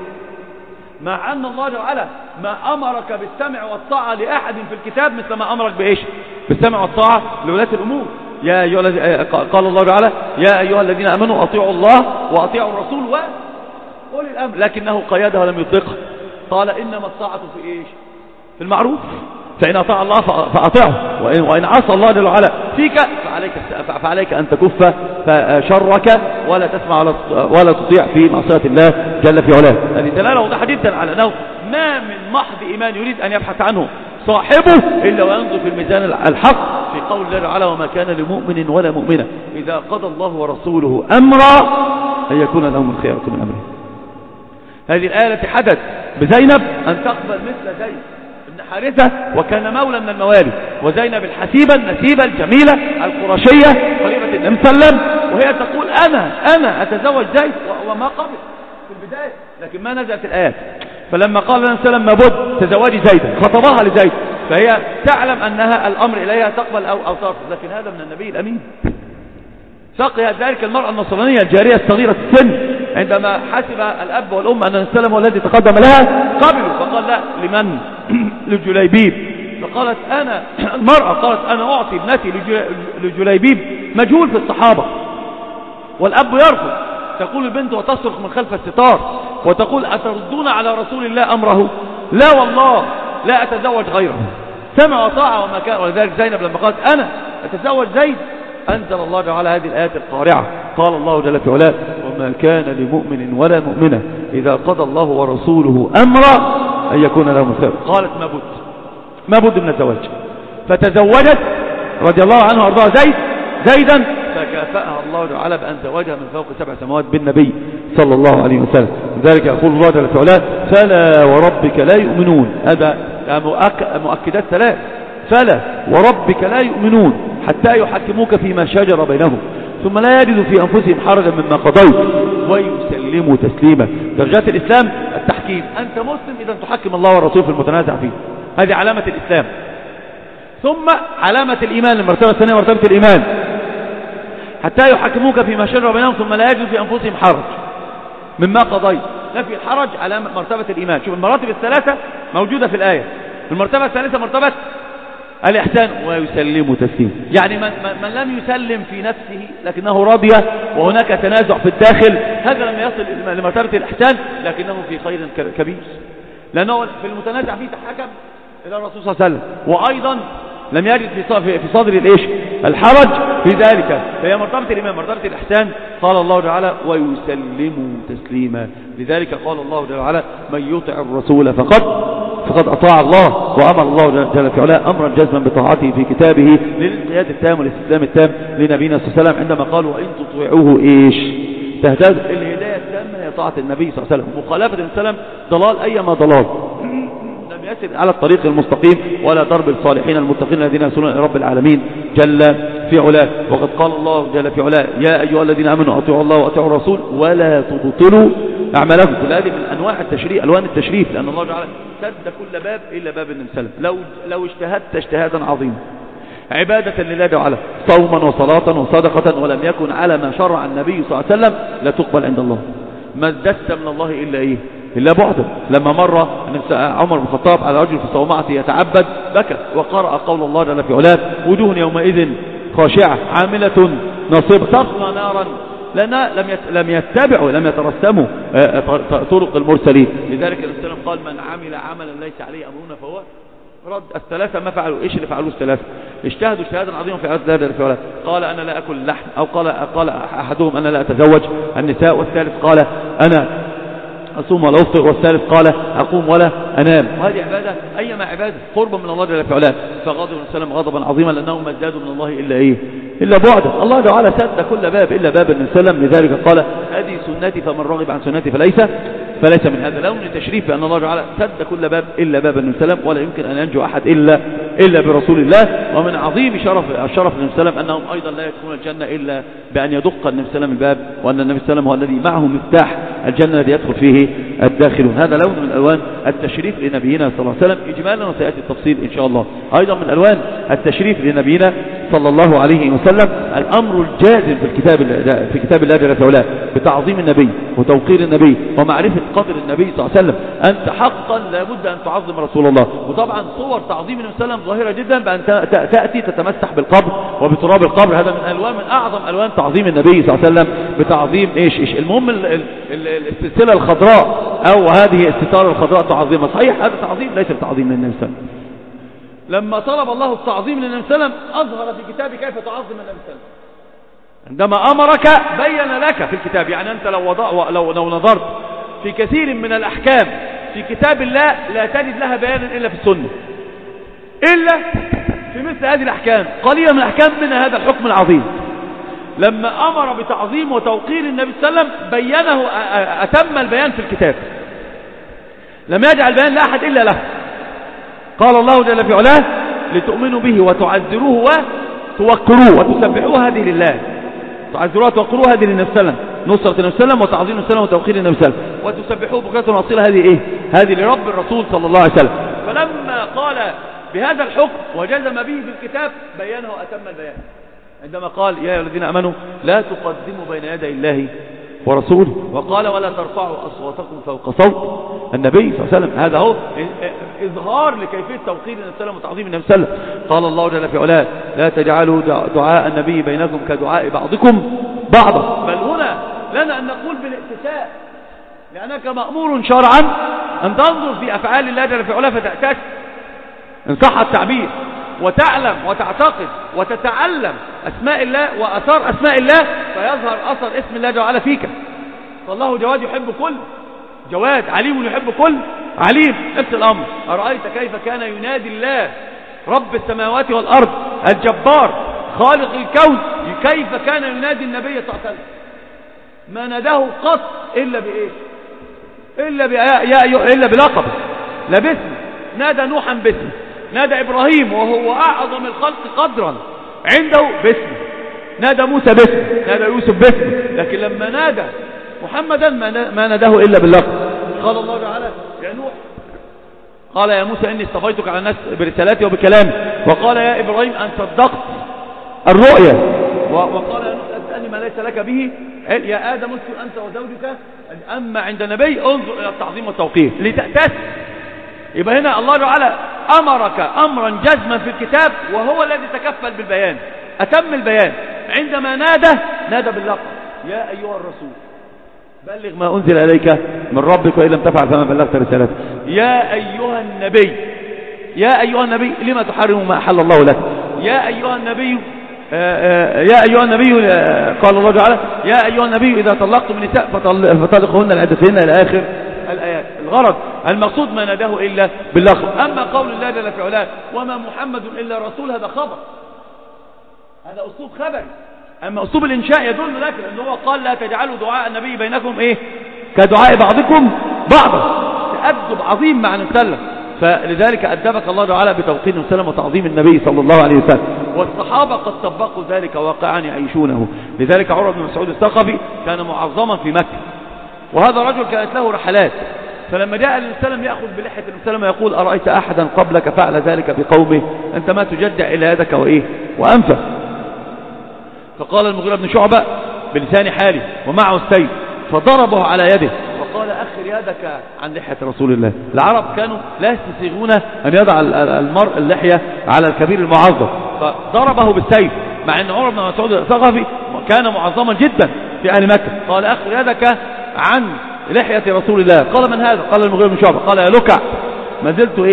مع أن الله تعالى ما أمرك بالسمع والطاعة لأحد في الكتاب مثل ما أمرك بإيش؟ بالسمع والطاعة لولاة الأمور. يا أيها الذين قال الله تعالى يا أيها الذين آمنوا أطيعوا الله وأطيعوا الرسول وأولي الأمر، لكنه قيدها ولم يطلقها. قال إنما الطاعة في إيش؟ في المعروف، فإن أطاع الله فأطيعه، وإن, وإن عصى الله جل وعلا فيك فعليك, فعليك أن تكف شرك ولا تسمع ولا, ولا تطيع في معصية الله جل في علاه. هذه دلالة واضحة جدا على أنه ما من محض إيمان يريد أن يبحث عنه صاحبه إلا وينظر في الميزان الحق في قول الله تعالى وما كان لمؤمن ولا مؤمنة إذا قضى الله ورسوله أمرا أن يكون لهم الخيرة من أمره. هذه الآية التي حدث بزينب أن تقبل مثل زيد بن حارثة وكان مولى من الموالي، وزينب الحسيبة النسيبة الجميلة القرشية قريبة النبي صلى الله عليه وسلم، وهي تقول أنا أنا أتزوج زيد وما قبل في البداية، لكن ما نزلت الآيات. فلما قال النبي صلى الله عليه وسلم ما بد تزوجي زيدا خطبها لزيد، فهي تعلم أنها الأمر إليها تقبل أو, أو ترفض، لكن هذا من النبي الأمين. سقي ذلك المرأة النصرانية الجارية الصغيرة السن عندما حسب الأب والأم أن السلم والذي تقدم لها قبلوا، فقال لا لمن؟ لجليبيب. فقالت أنا المرأة قالت أنا أعطي ابنتي لجليبيب مجهول في الصحابة، والأب يرفض. تقول البنت وتصرخ من خلف الستار وتقول أتردون على رسول الله أمره؟ لا والله لا أتزوج غيره. سمع وطاعة وما كان. ولذلك زينب لما قالت أنا أتزوج زيد أنزل الله تعالى هذه الآيات القارعة. قال الله جل في علاه وما كان لمؤمن ولا مؤمنة إذا قضى الله ورسوله أمرا أن يكون لهم الخير. قالت ما بد ما بد من الزواج، فتزوجت رضي الله عنه وارضاها زيد زيدا، فكافأها الله تعالى بأن زوجها من فوق سبع سماوات بالنبي صلى الله عليه وسلم. لذلك يقول الله جل في علاه فلا وربك لا يؤمنون. هذا مؤكدات ثلاث. فلا وربك لا يؤمنون حتى يحكموك فيما شجر بينهم ثم لا يجدوا في أنفسهم حرجا مما قضيت ويسلموا تسليما. درجات الإسلام التحكيم. أنت مسلم إذا تحكم الله والرسول في المتنازع فيه، هذه علامة الإسلام. ثم علامة الإيمان المرتبة الثانية مرتبة الإيمان حتى يحكموك فيما شجر بينهم ثم لا يجدوا في أنفسهم حرج مما قضيت. نفي الحرج علامة مرتبة الإيمان. شوف المراتب الثلاثة موجودة في الآية. المرتبة الثالثة مرتبة الإحسان ويسلم تسليم، يعني من, من لم يسلم في نفسه لكنه رضي وهناك تنازع في الداخل، هذا لم يصل لمرتبة الإحسان لكنه في خير كبير، لأنه في المتنازع فيه تحكم إلى الرسول صلى الله عليه وسلم، وأيضا لم يجد في صدر الإيش الحرج في ذلك، فهي مرتبة الإيمان. مرتبة الإحسان قال الله تعالى ويسلم تسليما. لذلك قال الله تعالى من يطع الرسول فقد فقد أطاع الله، وأمر الله جل في علاه أمرا جزما بطاعته في كتابه للانقياد التام والاستسلام التام لنبينا صلى الله عليه وسلم، عندما قالوا وإن تطيعوه إيش تهتدوا. الهداية التامة هي طاعة النبي صلى الله عليه وسلم. مخالفة النبي صلى الله عليه وسلم ضلال أيما ضلال، لم يسر على الطريق المستقيم ولا درب الصالحين المتقين الذين يسيرون إلى رب العالمين جل في علاه. وقد قال الله جل في علاه يا أيها الذين آمنوا أطيعوا الله وأطيعوا الرسول ولا تبطلوا أعمالكم. كل هذه من أنواع التشريع ألوان التشريف، لأن الله تعالى سد كل باب إلا باب النبي صلى الله عليه وسلم. لو لو اجتهدت اجتهادا عظيما عبادة لله تعالى صوما وصلاة وصدقة ولم يكن على ما شرع النبي صلى الله عليه وسلم لا تقبل عند الله. ما ازددت من الله إلا إيه إلا بعدا. لما مر عمر بن الخطاب على رجل في صومعته يتعبد بكى وقرأ قول الله جل في علاه وجوه يومئذ خاشعة عاملة ناصبة تصلى نارا، لأن لم لم يتبعوا لم يترسموا طرق المرسلين. لذلك الرسول قال من عمل عملا ليس عليه أمرنا فهو رد الثلاثة ما فعلوا. إيش اللي فعلوه الثلاثة؟ اجتهدوا اجتهادا عظيما في عدد هذا الفعلات. قال أنا لا أكل اللحم، أو قال قال أحدهم أنا لا أتزوج النساء، والثالث قال أنا أصوم ولا أفطر، والثالث قال أقوم ولا أنام. وهذه عبادة أيما عبادة قربا من الله جل وعلا. فغضب النبي صلى الله عليه وسلم غضبا عظيما لأنهم ما ازدادوا من الله إلا إيه؟ إلا بعدا. الله تعالى سد كل باب إلا باب النبي صلى الله عليه وسلم. لذلك قال هذه سنتي فمن رغب عن سنتي فليس فليس من هذا لون تشريف بأن الله تعالى سد كل باب إلا باب النبي صلى الله عليه وسلم، ولا يمكن أن ينجو أحد إلا إلا برسول الله. ومن عظيم شرف الشرف النبي صلى الله عليه وسلم أنهم أيضا لا يدخلون الجنة إلا بأن يدق النبي صلى الله عليه وسلم الباب، وأن النبي صلى الله عليه وسلم هو الذي معه مفتاح الجنة الذي يدخل فيه الداخلون. هذا لون من ألوان التشريف لنبينا صلى الله عليه وسلم إجمالا، وسيأتي التفصيل إن شاء الله. أيضا من ألوان التشريف لنبينا صلى الله عليه وسلم الأمر الجازم في الكتاب في كتاب الله جل وعلا بتعظيم النبي وتوقير النبي ومعرفة قدر النبي صلى الله عليه وسلم. أنت حقا لابد أن تعظم رسول الله. وطبعا صور تعظيم النبي صلى الله عليه وسلم ظاهرة جدا، بأن تأتي تتمسح بالقبر وبتراب القبر. هذا من ألوان من أعظم ألوان تعظيم النبي صلى الله عليه وسلم بتعظيم إيش إيش المهم ال ال ال السلسلة الخضراء أو هذه الستارة الخضراء تعظيمها. صحيح هذا تعظيم ليس بتعظيم للنبي صلى الله عليه وسلم. لما طلب الله التعظيم للنبي صلى الله عليه وسلم أظهر في كتابه كيف تعظم النبي صلى الله عليه وسلم. عندما أمرك بين لك في الكتاب. يعني أنت لو, وضع لو, لو نظرت في كثير من الأحكام في كتاب الله لا تجد لها بيانا إلا في السنة، إلا في مثل هذه الأحكام. قليلا من الأحكام من هذا الحكم العظيم. لما أمر بتعظيم وتوقير النبي صلى الله عليه وسلم بينه أتم البيان في الكتاب، لم يجعل بيان لأحد إلا له. قال الله جل في علاه لتؤمنوا به وتعزروه وتوقروه وتسبحوه هذه لله. تعزروه وتوقروه هذه للنبي صلى الله عليه وسلم، نصرة النبي صلى الله عليه وسلم وتعظيم النبي صلى الله عليه وسلم وتوقير النبي صلى الله عليه وسلم، وتسبحوه بكرة وأصيلا هذه إيه؟ هذه لرب الرسول صلى الله عليه وسلم. فلما قال بهذا الحكم وجزم به بالكتاب بيانه أتم البيان عندما قال يا أيها الذين آمنوا لا تقدموا بين يدي الله ورسوله، وقال ولا ترفعوا أصواتكم فوق صوت النبي صلى الله عليه وسلم. هذا هو إظهار لكيفية توقير النبي صلى الله عليه وسلم وتعظيم النبي صلى الله عليه وسلم. قال الله جل في علاه لا تجعلوا دعاء النبي بينكم كدعاء بعضكم بعضا. بل هنا لنا أن نقول بالاتساء، لأنك مأمور شرعا أن تنظر في أفعال الله جل في علاه فتأتس إن صح التعبير، وتعلم وتعتقد وتتعلم أسماء الله وأثار أسماء الله، فيظهر أثر اسم الله جل وعلا فيك. فالله جواد يحب كل جواد، عليم يحب كل عليم. نفس الأمر أرأيت كيف كان ينادي الله رب السماوات والأرض الجبار خالق الكون، كيف كان ينادي النبي صلى الله عليه وسلم. ما ناداه قط إلا بإيش؟ إلا إلا بلقبه، لا باسمه. نادى نوحا باسمه، نادى إبراهيم وهو أعظم الخلق قدرا عنده باسمه، نادى موسى باسمه، نادى يوسف باسمه. لكن لما نادى محمدا ما ناداه إلا باللقب. قال الله تعالى يا نوح قال يا موسى إني اصطفيتك على الناس برسالاتي وبكلامي، وقال يا إبراهيم أن صدقت الرؤيا، وقال يا نوح أسألني ما ليس لك به، يا آدم اسكن أنت وزوجك. أما عند نبي انظر إلى التعظيم والتوقير لتأتس. يبقى هنا الله تعالى أمرك أمرا جزما في الكتاب، وهو الذي تكفل بالبيان أتم البيان. عندما نادى نادى باللقب يا أيها الرسول بلغ ما أنزل إليك من ربك وإن لم تفعل فما بلغت رسالته. يا أيها النبي يا أيها النبي لما تحرم ما أحل الله لك. يا أيها النبي يا أيها النبي قال الله تعالى يا أيها النبي إذا طلقتم النساء فطلقوهن لعدتهن إلى آخر الآيات. الغرض المقصود ما ناداه إلا باللقب. أما قول الله جل في علاه وما محمد إلا رسول، هذا خبر، هذا أسلوب خبر. أما أسلوب الإنشاء يدل لك أنه هو قال لا تجعلوا دعاء النبي بينكم إيه كدعاء بعضكم بعضا. تأدب عظيم مع نسلم. فلذلك أدبك الله تعالى بتوقير نسلم وتعظيم النبي صلى الله عليه وسلم. والصحابة قد طبقوا ذلك واقعا يعيشونه. لذلك عمر بن مسعود الثقفي كان معظما في مكة، وهذا رجل كانت له رحلات. فلما جاء النبي صلى الله عليه وسلم يأخذ بلحية النبي صلى الله عليه وسلم يقول أرأيت أحدا قبلك فعل ذلك بقومه أنت ما تجدع إلى يدك وإيه وأنفه. فقال المغيرة بن شعبة بلسان حالي ومعه السيف فضربه على يده وقال أخر يدك عن لحية رسول الله. العرب كانوا لا يستسيغون أن يضع المرء اللحية على الكبير المعظم، فضربه بالسيف، مع أن عمر بن مسعود الثقفي كان معظما جدا في أهل مكة. قال أخر يدك عن لحية رسول الله. قال من هذا؟ قال المغيرة بن شعبة. قال يا لكع ما زلت إيش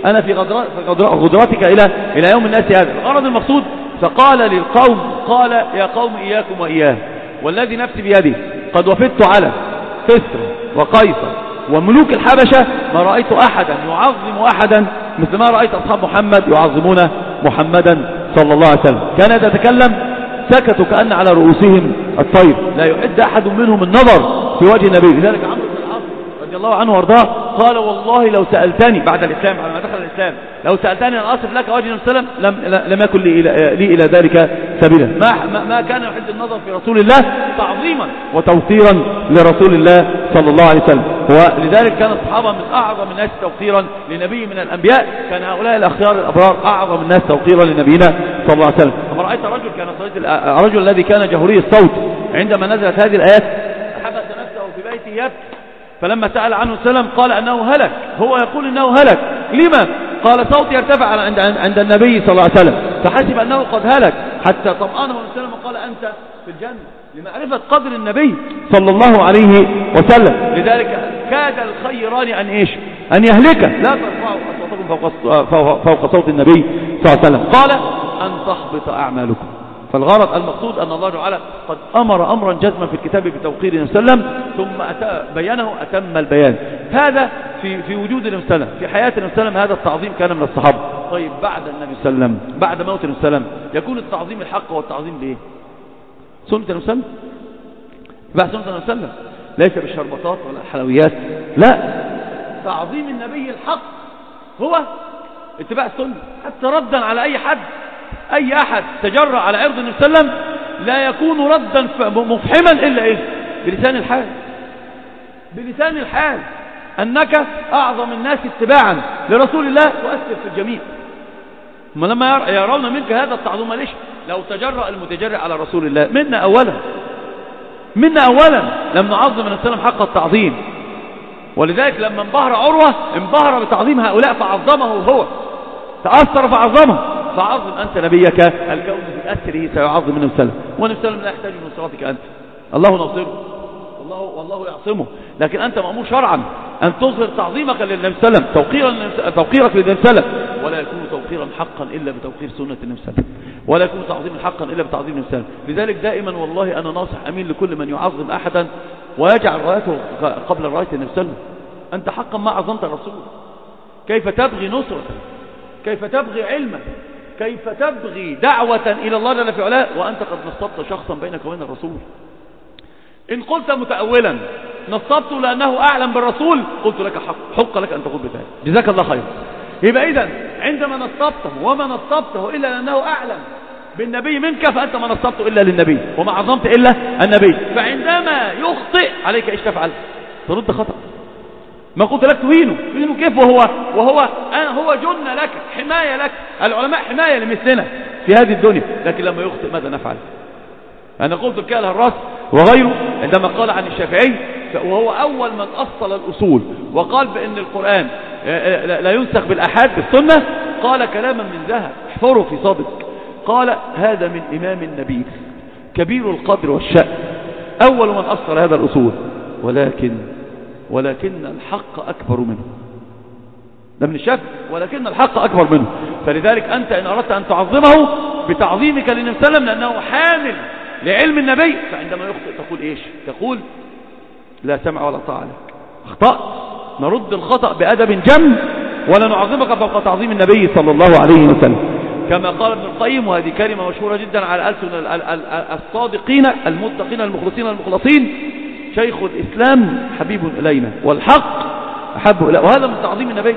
أنا في غدرتك إلى إلى يوم الناس هذا. الغرض المقصود فقال للقوم قال يا قوم إياكم وإياه والذي نفسي بيده قد وفدت على كسرى وقيصر وملوك الحبشة ما رأيت أحدا يعظم أحدا مثل ما رأيت أصحاب محمد يعظمون محمدا صلى الله عليه وسلم. كان إذا تكلم سكتوا كأن على رؤوسهم الطير، لا يحد أحد منهم النظر في وجه النبي. لذلك عمرو بن العاص رضي الله عنه وارضاه قال والله لو سألتني بعد الإسلام بعد ما دخل الإسلام لو سألتني أن أصف لك وجه النبي صلى الله عليه وسلم لم, لم يكن لي إلى, لي إلى ذلك سبيلا. ما, ما كان يحد النظر في رسول الله تعظيما وتوقيرا لرسول الله صلى الله عليه وسلم. ولذلك كان الصحابة من أعظم الناس توقيرا لنبي من الأنبياء، كان هؤلاء الأخيار الأبرار أعظم الناس توقيرا لنبينا صلى الله عليه وسلم. أما رأيت رجل كان الرجل الذي كان جهوري الصوت عندما نزلت هذه الآيات حبس نفسه في بيته يبكي، فلما سأل عنه السلام قال أنه هلك، هو يقول أنه هلك. لما؟ قال صوتي يرتفع عند, عند النبي صلى الله عليه وسلم، فحسب أنه قد هلك حتى طمأنه السلام وقال أنت في الجنة لمعرفة قدر النبي صلى الله عليه وسلم. لذلك كاد الخيران أن إيش؟ أن يهلك. لا ترفعوا أصواتكم فوق, فوق صوت النبي صلى الله عليه وسلم. قال أن تحبط أعمالكم. فالغرض المقصود أن الله تعالى قد أمر أمرا جزما في الكتاب بتوقير النبي صلى الله عليه وسلم ثم أتى بيانه أتم البيان. هذا في في وجود النبي صلى الله عليه وسلم، في حياة النبي صلى الله عليه وسلم هذا التعظيم كان من الصحابة. طيب بعد النبي صلى الله عليه وسلم بعد موت النبي صلى الله عليه وسلم يكون التعظيم الحق والتعظيم بإيه؟ سنة النبي صلى الله عليه وسلم. بعد سنة النبي صلى الله عليه وسلم ليس بالشربطات ولا الحلويات، لا، تعظيم النبي الحق هو اتباع السنة. حتى ردا على أي حد، أي أحد تجرأ على عرض النبي صلى الله عليه وسلم لا يكون ردا مفحما إلا إيه؟ بلسان الحال. بلسان الحال أنك أعظم الناس اتباعا لرسول الله وأسر في الجميع. ما لما يرون منك هذا التعظيم ليش؟ لو تجرأ المتجرئ على رسول الله منا أولا منا أولا لم نعظم النبي صلى الله عليه وسلم حق التعظيم. ولذلك لما انبهر عروة انبهر بتعظيم هؤلاء فعظمه هو، تأثر فعظمه. فعظم أنت نبيك الكون بأسره سيعظم النبي صلى الله عليه وسلم. والنبي صلى الله عليه وسلم لا يحتاج من نصرتك أنت، الله ناصره والله, والله يعصمه. لكن أنت مأمور شرعا أن تظهر تعظيمك للنبي صلى الله عليه وسلم، توقيرا توقيرك للنبي صلى الله عليه وسلم. ولا يكون توقيرا حقا إلا بتوقير سنة النبي صلى الله عليه وسلم، ولا يكون تعظيما حقا إلا بتعظيم النبي صلى الله عليه وسلم. لذلك دائما والله أنا ناصح أمين لكل من يعظم أحدا ويجعل رايته قبل راية النبي صلى الله عليه وسلم. أنت حقا ما عظمت الرسول. كيف تبغي نصرة، كيف تبغي علما، كيف تبغي دعوة إلى الله جل في علاه وأنت قد نصبت شخصا بينك وبين الرسول. إن قلت متأولا نصبته لأنه أعلم بالرسول قلت لك حق حق لك أن تقول بذلك، جزاك الله خير. يبقى إذن عندما نصبته وما نصبته إلا لأنه أعلم بالنبي منك فأنت ما نصبته إلا للنبي وما عظمت إلا النبي. فعندما يخطئ عليك إيش تفعل؟ ترد خطأ. ما قلت لك تهينه تهينه كيف وهو وهو أنا هو جنة لك، حماية لك. العلماء حماية لمثلنا في هذه الدنيا. لكن لما يخطئ ماذا نفعل؟ أنا قلت الكاله الراس وغيره عندما قال عن الشافعي وهو أول من أصل الأصول وقال بأن القرآن لا ينسخ بالأحاد بالسنة، قال كلاما من ذهب احفره في صدرك. قال هذا من إمام النبي كبير القدر والشأن أول من أصل هذا الأصول، ولكن ولكن الحق أكبر منه. ده من الشك، ولكن الحق أكبر منه. فلذلك أنت إن أردت أن تعظمه بتعظيمك للنبي صلى الله عليه وسلم لأنه حامل لعلم النبي، فعندما يخطئ تقول إيش؟ تقول لا سمع ولا طاعة لك، اخطأت، نرد الخطأ بأدب جم ولا نعظمك فوق تعظيم النبي صلى الله عليه وسلم. كما قال ابن القيم، وهذه كلمة مشهورة جدا على ألسن الصادقين المتقين المخلصين المخلصين: شيخ الإسلام حبيب إلينا والحق أحب إلينا. وهذا من تعظيم النبي،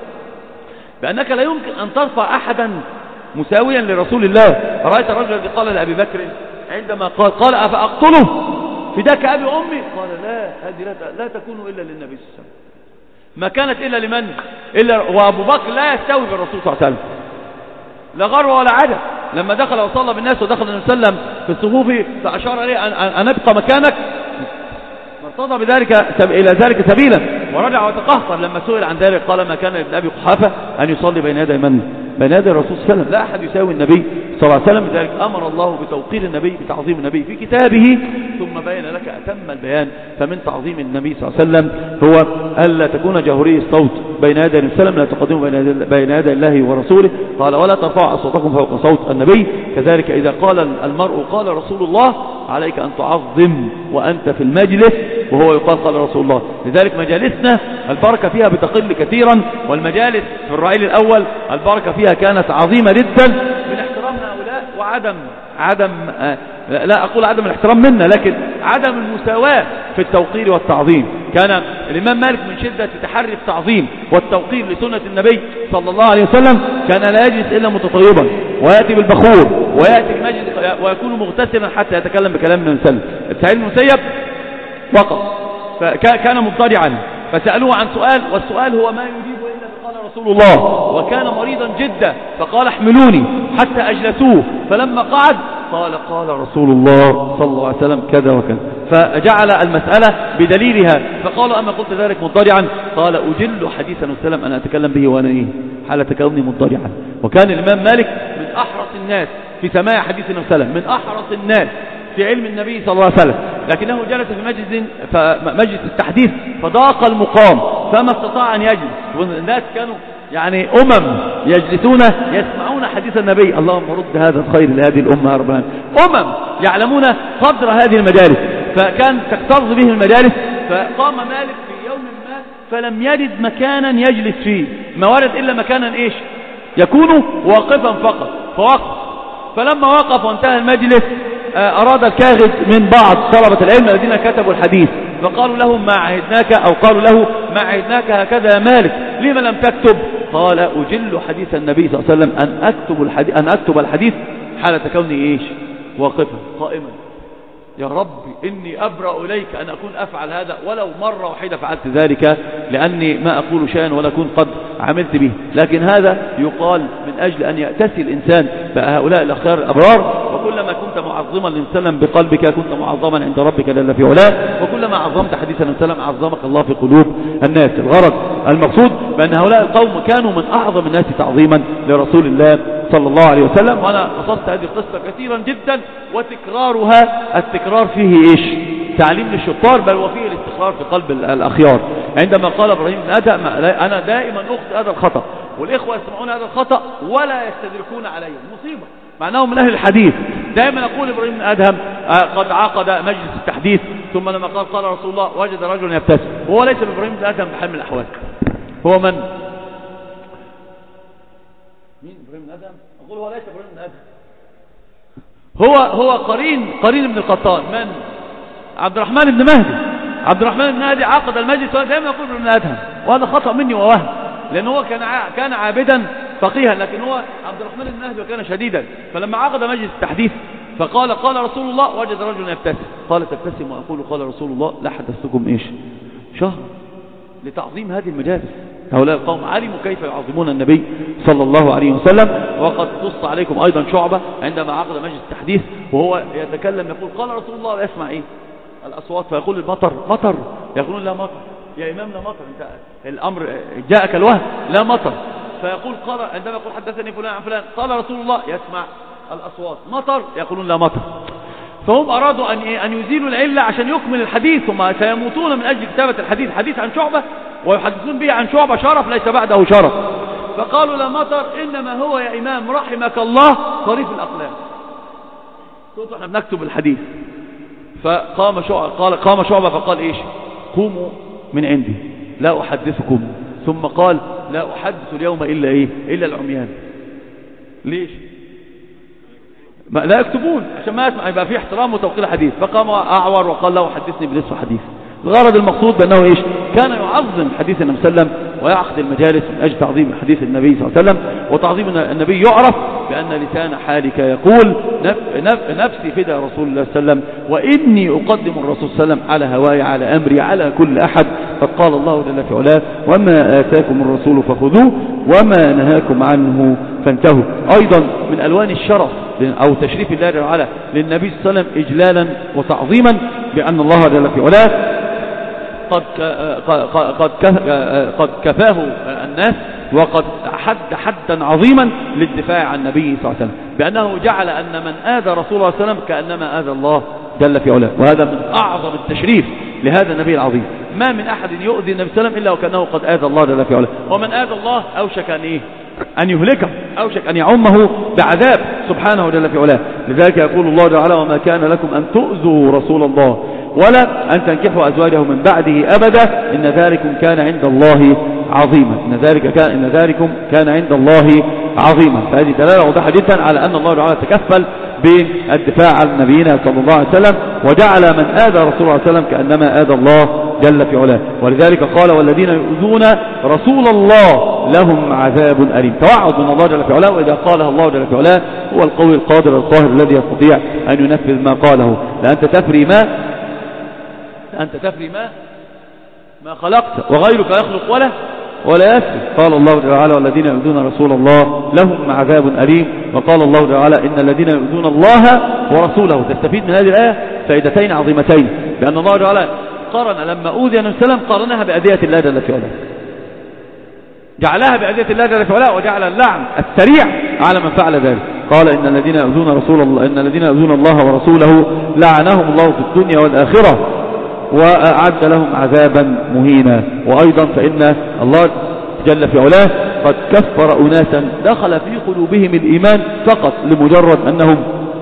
بأنك لا يمكن أن ترفع أحدا مساويا لرسول الله. رأيت الرجل الذي قال لأبي بكر عندما قال قال أفأقتله فداك أبي أمي؟ قال لا، هذه لا, لا تكون إلا للنبي صلى الله عليه وسلم، ما كانت إلا لمن؟ إلا وأبو بكر لا يستوي بالرسول صلى الله عليه وسلم، لا غر ولا عدد. لما دخل وصلى بالناس ودخل النبي صلى الله عليه وسلم في الصفوف فأشار عليه أن, أن أبقى مكانك، ارتضى بذلك إلى ذلك سبيلا ورجع وتقهقر. لما سئل عن ذلك قال ما كان لابن أبي قحافة أن يصلي بين يدي من؟ بين يدي الرسول صلى الله عليه وسلم، لا أحد يساوي النبي صلى الله عليه وسلم. لذلك أمر الله بتوقير النبي بتعظيم النبي في كتابه، ثم بين لك أتم البيان. فمن تعظيم النبي صلى الله عليه وسلم هو ألا تكون جهوري الصوت بين يدي النبي صلى الله عليه وسلم، لا تقدموا بين يدي الله ورسوله. قال ولا ترفعوا أصواتكم فوق صوت النبي. كذلك إذا قال المرء قال رسول الله عليك أن تعظم وأنت في المجلس وهو يقال قال رسول الله. لذلك مجالسنا البركة فيها بتقل كثيرا، والمجالس في الرعيل الأول البركة فيها كانت عظيمة جدا من احترام هؤلاء وعدم عدم آه لا أقول عدم الاحترام منا، لكن عدم المساواة في التوقير والتعظيم. كان الإمام مالك من شدة تحري التعظيم والتوقير لسنة النبي صلى الله عليه وسلم كان لا يجلس إلا متطيبا ويأتي بالبخور ويأتي المجلس ويكون مغتسلا حتى يتكلم بكلام من سلم. سعيد بن المسيب وقف فكان مضطجعا فسألوه عن سؤال، والسؤال هو ما يجيب إلا قال رسول الله، وكان مريضا جدا فقال احملوني حتى أجلسوه، فلما قعد قال قال رسول الله صلى الله عليه وسلم كذا وكذا، فجعل المسألة بدليلها. فقالوا أما قلت ذلك مضطجعا؟ قال أجل حديث النبي صلى الله عليه وسلم أنا أتكلم به وأنا إيه حالة كوني مضطجعا. وكان الإمام مالك من أحرص الناس في سماع حديث النبي صلى الله عليه وسلم، من أحرص الناس في علم النبي صلى الله عليه وسلم، لكنه جلس في مجلس مجلس التحديث فضاق المقام فما استطاع أن يجلس. والناس كانوا يعني أمم يجلسون يسمعون حديث النبي. اللهم رد هذا الخير لهذه الأمة يا رب العالمين. أمم يعلمون قدر هذه المجالس، فكان تكتظ به المجالس. فقام مالك في يوم ما فلم يجد مكانا يجلس فيه، ما ورد إلا مكانا إيش يكون واقفا فقط، فوقف. فلما وقف وانتهى المجلس أراد الكاغد من بعض طلبة العلم الذين كتبوا الحديث فقالوا لهم ما عهدناك، أو قالوا له ما عهدناك هكذا يا مالك لما لم تكتب؟ قال أجل حديث النبي صلى الله عليه وسلم أن أكتب الحديث, أن أكتب الحديث حالة كوني إيش واقفا قائما. يا رب إني أبرأ إليك أن أكون أفعل هذا ولو مرة واحدة فعلت ذلك، لأني ما أقول شيئا ولا أكون قد عملت به. لكن هذا يقال من أجل أن يأتسي الإنسان بهؤلاء الأخيار الأبرار. وكلما كنت معظما للسلم بقلبك كنت معظما عند ربك جل في علاه، وكلما عظمت حديث السلام عظمك الله في قلوب الناس. الغرض المقصود بأن هؤلاء القوم كانوا من أعظم الناس تعظيما لرسول الله صلى الله عليه وسلم. وأنا قصصت هذه القصة كثيرا جدا، وتكرارها التكرار فيه إيش تعليم للشطار، بل وفيه الاستقرار في قلب الأخيار. عندما قال إبراهيم بن أدهم أنا دائما أخطئ هذا الخطأ، والإخوة يسمعون هذا الخطأ ولا يستدركون عليه، مصيبة معناه من أهل الحديث. دائما أقول إبراهيم بن أدهم قد عقد مجلس التحديث، ثم لما قال قال رسول الله وجد رجلا يبتسم، وهو ليس بإبراهيم بن أدهم بحال من الأحوال. هو من؟ مين إبراهيم بن أدهم؟ أقول هو ليس إبراهيم بن أدهم، هو هو قرين قرين بن القطان. من؟ عبد الرحمن بن مهدي. عبد الرحمن بن مهدي عقد المجلس، وانا دائما اقول ابن ادهم، وهذا خطأ مني ووهم، لان هو كان كان عابدا فقيها، لكن هو عبد الرحمن بن مهدي وكان شديدا. فلما عقد مجلس التحديث فقال قال رسول الله وجد رجل يبتسم، قال تبتسم واقول قال رسول الله لا حدثتكم ايش شهر لتعظيم هذه المجالس. هؤلاء القوم علموا كيف يعظمون النبي صلى الله عليه وسلم. وقد قص عليكم ايضا شعبة عندما عقد مجلس التحديث وهو يتكلم يقول قال رسول الله، ويسمع ايه الأصوات فيقول المطر مطر، يقولون لا مطر يا إمام لا مطر، انت الأمر جاءك الوهم لا مطر. فيقول قال عندما يقول حدثني فلان عن فلان قال رسول الله، يسمع الأصوات مطر، يقولون لا مطر. فهم أرادوا أن أن يزيلوا العلة عشان يكمل الحديث، ثم سيموتون من أجل كتابة الحديث، حديث عن شعبة ويحدثون به عن شعبة شرف ليس بعده شرف. فقالوا لا مطر إنما هو يا إمام رحمك الله صريف الأقلام، قلت احنا بنكتب الحديث. فقام شعبة قال قام شعبة فقال ايش قوموا من عندي لا احدثكم، ثم قال لا احدث اليوم الا ايه الا العميان. ليش ما لا يكتبون؟ عشان ما يسمع، يبقى في احترام وتوقير حديث. فقام اعور وقال لا احدثني بنصف حديث. الغرض المقصود بانه ايش كان يعظم حديث النبي صلى الله عليه وسلم ويعقد المجالس من اجل تعظيم حديث النبي صلى الله عليه وسلم. وتعظيم النبي يعرف بان لسان حالك يقول نف نف نفسي فدى رسول الله صلى الله عليه وسلم، واني اقدم الرسول صلى الله عليه وسلم على هواي على امري على كل احد. قد قال الله جل في علاه وما اتاكم الرسول فخذوه وما نهاكم عنه فانتهوا. ايضا من الوان الشرف او تشريف الله جل وعلا للنبي صلى الله عليه وسلم اجلالا وتعظيما بان الله جل في علاه قد قد قد كفاه الناس وقد حد حدا عظيما للدفاع عن النبي صلى الله عليه وسلم، بأنه جعل أن من آذى رسول الله صلى الله عليه وسلم كأنما آذى الله جل في علاه، وهذا من أعظم التشريف لهذا النبي العظيم. ما من أحد يؤذي النبي صلى الله عليه وسلم إلا وكأنه قد آذى الله جل في علاه، ومن آذى الله أوشك أن إيه؟ أن يهلكه، أوشك أن يعمه بعذاب سبحانه جل في علاه. لذلك يقول الله تعالى: وما كان لكم أن تؤذوا رسول الله ولا أن تنكحوا أزواجه من بعده أبدا إن ذلكم كان عند الله عظيما. إن ذلك كان إن ذلكم كان عند الله عظيما. فهذه دلالة واضحة جدا على أن الله تعالى تكفل بالدفاع عن نبينا صلى الله عليه وسلم، وجعل من آذى رسول الله صلى الله عليه وسلم كأنما آذى الله جل في علاه. ولذلك قال: والذين يؤذون رسول الله لهم عذاب أليم. توعد من الله جل في علاه، وإذا قالها الله جل في علاه هو القوي القادر القاهر الذي يستطيع أن ينفذ ما قاله. لأنت تفري ما أنت تفري ما ما خلقت، وغيرك يخلق ولا ولا يفري. قال الله تعالى: والذين يؤذون رسول الله لهم عذاب أليم. وقال الله تعالى: إن الذين يؤذون الله ورسوله. تستفيد من هذه الآية فائدتين عظيمتين، بأن الله تعالى قارن لما أوذي النبي صلى الله عليه وسلم قارنها بأذية الله جل في علاه، جعلها بأذية الله جل في علاه، وجعل اللعن السريع على من فعل ذلك. قال: إن الذين يؤذون رسول الله إن الذين يؤذون الله ورسوله لعنهم الله في الدنيا والآخرة وأعد لهم عذابا مهينا. وأيضا فإن الله جل في علاه قد كفر أناسا دخل في قلوبهم الإيمان فقط لمجرد أنهم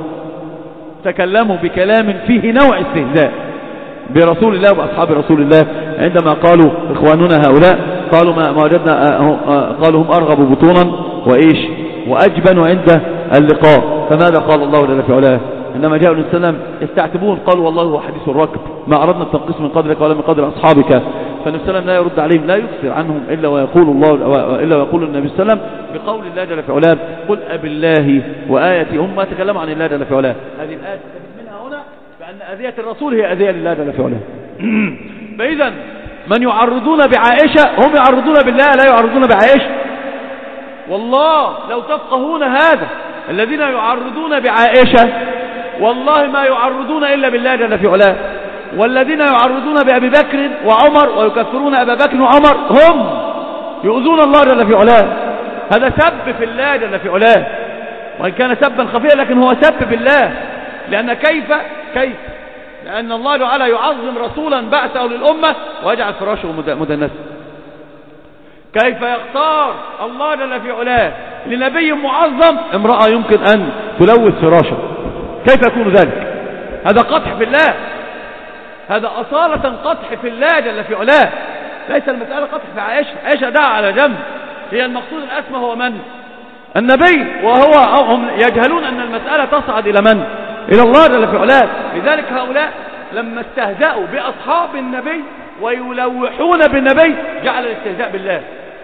تكلموا بكلام فيه نوع استهزاء برسول الله وأصحاب رسول الله، عندما قالوا إخواننا هؤلاء قالوا ما وجدنا قالوا هم أرغب بطونا وإيش وأجبن عند اللقاء. فماذا قال الله جل في علاه عندما جاءوا النبي صلى الله عليه وسلم يستعتبون؟ قالوا: والله هو حديث الركب ما أردنا التنقيص من قدرك ولا من قدر أصحابك. فالنبي صلى الله عليه وسلم لا يرد عليهم، لا يكثر عنهم إلا ويقول الله إلا ويقول النبي صلى الله عليه وسلم بقول الله جل في علاه: قل أبالله وآياتي. هم ما تكلموا عن الله جل في علاه. هذه الآية تستفيد منها هنا بأن أذية الرسول هي أذية لله جل في علاه. فإذا من يعرضون بعائشة هم يعرضون بالله، لا يعرضون بعائشة. والله لو تفقهون هذا، الذين يعرضون بعائشة والله ما يعرضون إلا بالله جل في علاه. والذين يعرضون بأبي بكر وعمر ويكفرون أبا بكر وعمر هم يؤذون الله جل في علاه. هذا سب في الله جل في علاه، وإن كان سبا خفيا لكن هو سب بالله. لأن كيف كيف لأن الله تعالى يعظم رسولا بعثه للأمة ويجعل فراشه مدنسا. كيف يختار الله جل في علاه لنبي معظم امرأة يمكن أن تلوث فراشه؟ كيف يكون ذلك؟ هذا قدح في الله، هذا أصالة قدح في الله جل في علاه. ليس المسألة قدح في عائشة. عائشة دعا على جنب، هي المقصود الأسمى هو من؟ النبي. وهو هم يجهلون أن المسألة تصعد إلى من؟ إلى الله جل في علاه. لذلك هؤلاء لما استهزأوا بأصحاب النبي ويلوحون بالنبي جعل الاستهزاء بالله،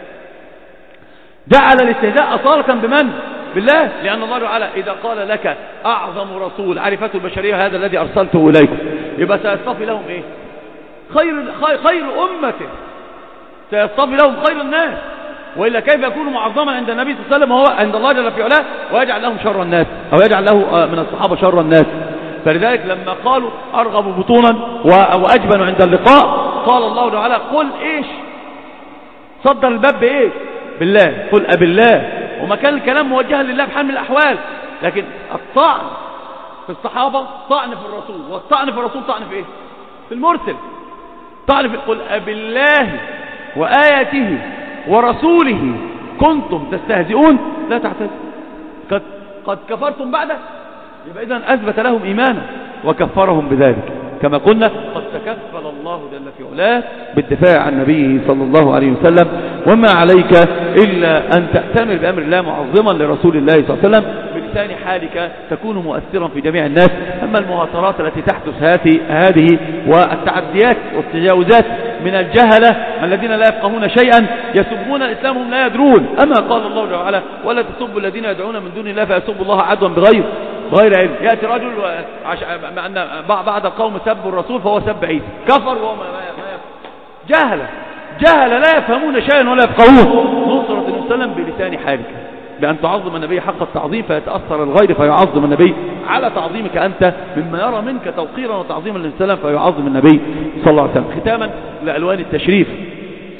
جعل الاستهزاء أصالة بمن؟ بالله. لأن الله تعالى إذا قال لك أعظم رسول عرفته البشرية هذا الذي أرسلته إليكم، يبقى سيصطفي لهم إيه؟ خير, خير, خير أمته، سيصطفي لهم خير الناس. وإلا كيف يكون معظما عند النبي صلى الله عليه وسلم وهو عند الله جل في علاه ويجعل لهم شر الناس، أو يجعل له من الصحابة شر الناس؟ فلذلك لما قالوا أرغب بطونا وأجبن عند اللقاء قال الله تعالى: قل إيش؟ صدر الباب بإيه؟ بالله. قل أبالله. وما كان الكلام موجها لله بحال من الأحوال، لكن الطعن في الصحابة طعن في الرسول، والطعن في الرسول طعن في إيه؟ في المرسل. طعن في قل أبالله وآياته ورسوله كنتم تستهزئون لا تعتذروا قد, قد كفرتم بعده. يبقى إذن أثبت لهم إيمانا وكفرهم بذلك. كما قلنا قد تكفل الله جل في علاه بالدفاع عن نبيه صلى الله عليه وسلم، وما عليك إلا أن تأتمر بأمر الله معظما لرسول الله صلى الله عليه وسلم بلسان حالك تكون مؤثرا في جميع الناس. أما المهاترات التي تحدث هذه والتعديات والتجاوزات من الجهلة الذين لا يفقهون شيئا يسبون الإسلام هم لا يدرون. أما قال الله تعالى: ولا تسبوا الذين يدعون من دون الله فيسبوا الله عدوا بغير غير علم. يأتي رجل مع أن بعض القوم سبوا الرسول فهو سب عيسى، كفر وهو جهل جهل لا يفهمون شيئا ولا يفقهون. نصرة النبي صلى الله عليه وسلم بلسان حالك بأن تعظم النبي حق التعظيم فيتأثر الغير فيعظم النبي على تعظيمك أنت مما يرى منك توقيرا وتعظيما للسلام فيعظم النبي صلى الله عليه وسلم. ختاما لألوان التشريف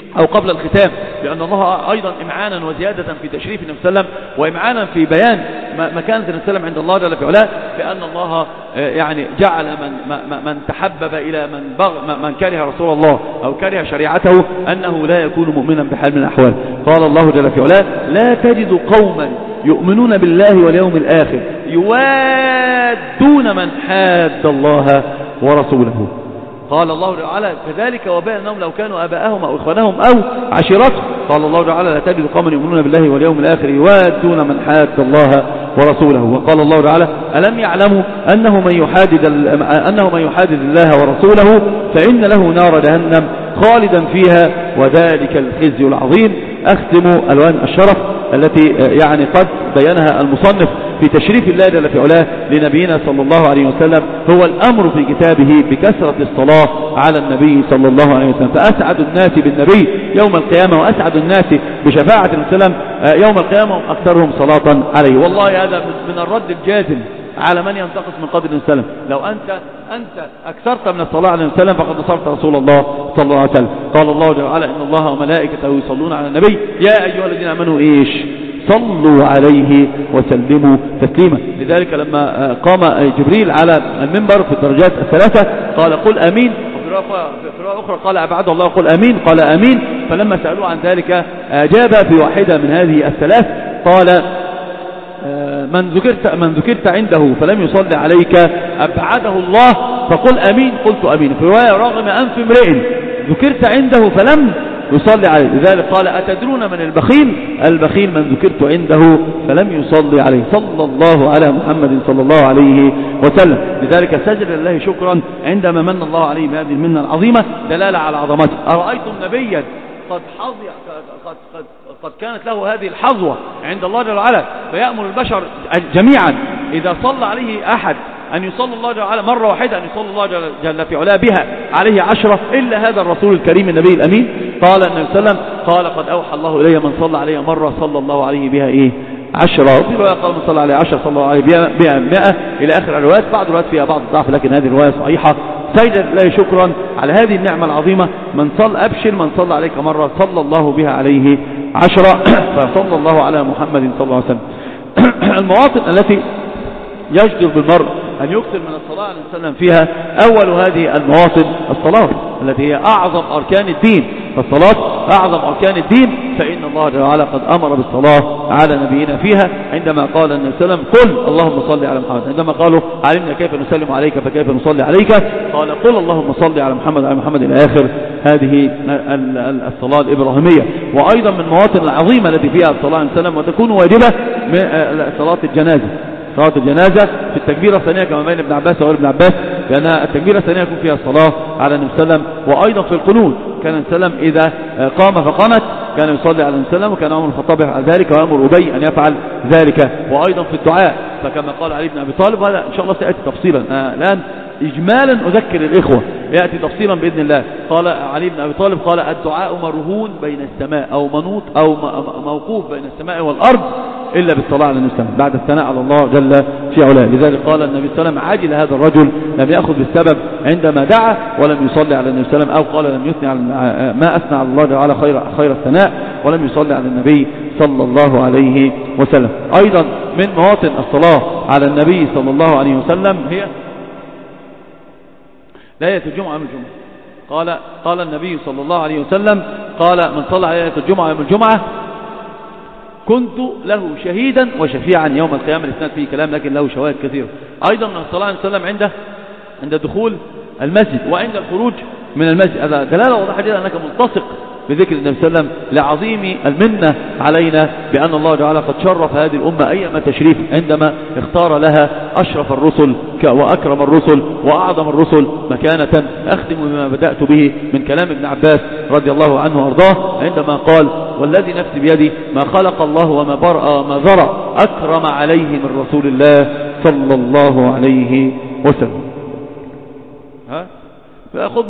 أو قبل الختام، لأن الله أيضا إمعانا وزيادة في تشريف النبي صلى الله عليه وسلم وإمعانا في بيان مكانة النبي صلى الله عليه وسلم عند الله جل في علاه، بأن الله يعني جعل من من تحبب إلى من بغ من كره رسول الله أو كره شريعته أنه لا يكون مؤمنا بحال من الأحوال. قال الله جل في علاه: لا تجد قوما يؤمنون بالله واليوم الآخر يوادون من حاد الله ورسوله. قال الله تعالى: كذلك وبأنهم لو كانوا آباءهم أو إخوانهم أو عشيرتهم. قال الله تعالى: لا تجد قوما يؤمنون بالله واليوم الآخر يوادون من حاد الله ورسوله. وقال الله تعالى: ألم يعلموا أنه من يحادد أنه من يحادد الله ورسوله فإن له نار جهنم خالدا فيها وذلك الخزي العظيم. أختم ألوان الشرف التي يعني قد بينها المصنف في تشريف الله جل في علاه لنبينا صلى الله عليه وسلم هو الأمر في كتابه بكثرة الصلاة على النبي صلى الله عليه وسلم. فأسعد الناس بالنبي يوم القيامة وأسعد الناس بشفاعة السلام يوم القيامة أكثرهم صلاة عليه. والله هذا من الرد الجازم على من ينتقص من قدر النبي صلى الله عليه وسلم. لو أنت أنت أكثرت من الصلاة على النبي صلى الله عليه وسلم فقد نصرت رسول الله صلى الله عليه وسلم. قال الله تعالى: إن الله وملائكته يصلون على النبي يا أيها الذين آمنوا إيش صلوا عليه وسلموا تسليما. لذلك لما قام جبريل على المنبر في الدرجات الثلاثة قال: قل آمين. وفي رواية أخرى قال: أبعد الله قل آمين. قال آمين. فلما سألوه عن ذلك أجاب في واحدة من هذه الثلاث قال: من ذكرت من ذكرت عنده فلم يصلي عليك أبعده الله فقل أمين. قلت أمين. في رواية: رغم أنف امرئ ذكرت عنده فلم يصلي عليه. لذلك قال: أتدرون من البخيل؟ البخيل من ذكرت عنده فلم يصلي عليه. صلى الله على محمد صلى الله عليه وسلم. لذلك سجد لله شكرا عندما من الله عليه بهذه المنة العظيمة دلالة على عظمته. أرأيتم نبيا قد حظي قد قد قد كانت له هذه الحظوة عند الله جل وعلا فيأمر البشر جميعا إذا صلى عليه أحد أن يصلي الله جل وعلا مرة واحدة أن يصلي الله جل في علاه بها عليه عشرة إلا هذا الرسول الكريم النبي الأمين. قال النبي صلى الله عليه وسلم: قال قد أوحى الله إلي من صلى عليه مرة صلى الله عليه بها إيه عشرة. وفي رواية قال: من صلى عليه عشرة صلى الله عليه بها مئة إلى آخر الروايات. بعض الروايات فيها بعض الضعف لكن هذه الرواية صحيحة. سيد الله شكرا على هذه النعمة العظيمة. من صلى أبشر من صلى عليك مرة صلى الله بها عليه عشرة. فصلى الله على محمد صلى الله عليه وسلم. المواطن التي يجدر بالمرء أن يكثر من الصلاة عليه وسلم فيها أول هذه المواطن الصلاة التي هي أعظم أركان الدين. فالصلاة أعظم أركان الدين فإن الله جل وعلا قد أمر بالصلاة على نبينا فيها عندما قال النبي صلى الله عليه وسلم: قل اللهم صل على محمد. عندما قالوا: علمنا كيف نسلم عليك فكيف نصلي عليك؟ قال: قل اللهم صل على محمد على محمد إلى آخر هذه الصلاة الإبراهيمية. وأيضا من المواطن العظيمة التي فيها الصلاة عليه وسلم وتكون واجبة من صلاة الجنازة. صلاة الجنازة في التكبيرة الثانية كما بين ابن عباس وغير ابن عباس لأن التكبيرة الثانية يكون فيها الصلاة على النبي صلى الله عليه وسلم. وأيضا في القنوت كان النبي صلى الله عليه وسلم إذا قام فقنت كان يصلي على النبي صلى الله عليه وسلم وكان عمر الخطاب يفعل ذلك وأمر أبي أن يفعل ذلك. وأيضا في الدعاء فكما قال علي بن أبي طالب وهذا إن شاء الله سيأتي تفصيلا الآن إجمالا أذكر الإخوة يأتي تفصيلا بإذن الله. قال علي بن أبي طالب قال: الدعاء مرهون بين السماء أو منوط أو موقوف بين السماء والأرض إلا بالصلاة على النبي بعد الثناء على الله جل في علاه. لذلك قال النبي صلى الله عليه وسلم: عاجل هذا الرجل لم يأخذ بالسبب عندما دعا ولم يصلي على النبي صلى الله عليه وسلم أو قال لم يثني على ما أثنى على الله تعالى خير خير الثناء ولم يصلي على النبي صلى الله عليه وسلم. أيضا من مواطن الصلاة على النبي صلى الله عليه وسلم هي ليلة الجمعة يوم الجمعة. قال قال النبي صلى الله عليه وسلم قال: من صلى على ليلة الجمعة يوم الجمعة كنت له شهيدا وشفيعا يوم القيامة. الإسناد فيه كلام لكن له شواهد كثيرة. أيضا من الصلاة عليه وسلم عند عند دخول المسجد وعند الخروج من المسجد. هذا دلالة واضحة جدا أنك ملتصق بذكر النبي صلى الله عليه وسلم لعظيم المنة علينا بأن الله تعالى قد شرف هذه الأمة أيما تشريف عندما اختار لها أشرف الرسل وأكرم الرسل وأعظم الرسل مكانة. أختم بما بدأت به من كلام ابن عباس رضي الله عنه وأرضاه عندما قال: والذي نفسي بيدي ما خلق الله وما برأ ما ذرى أكرم عليه من رسول الله صلى الله عليه وسلم. ها؟ فأخذ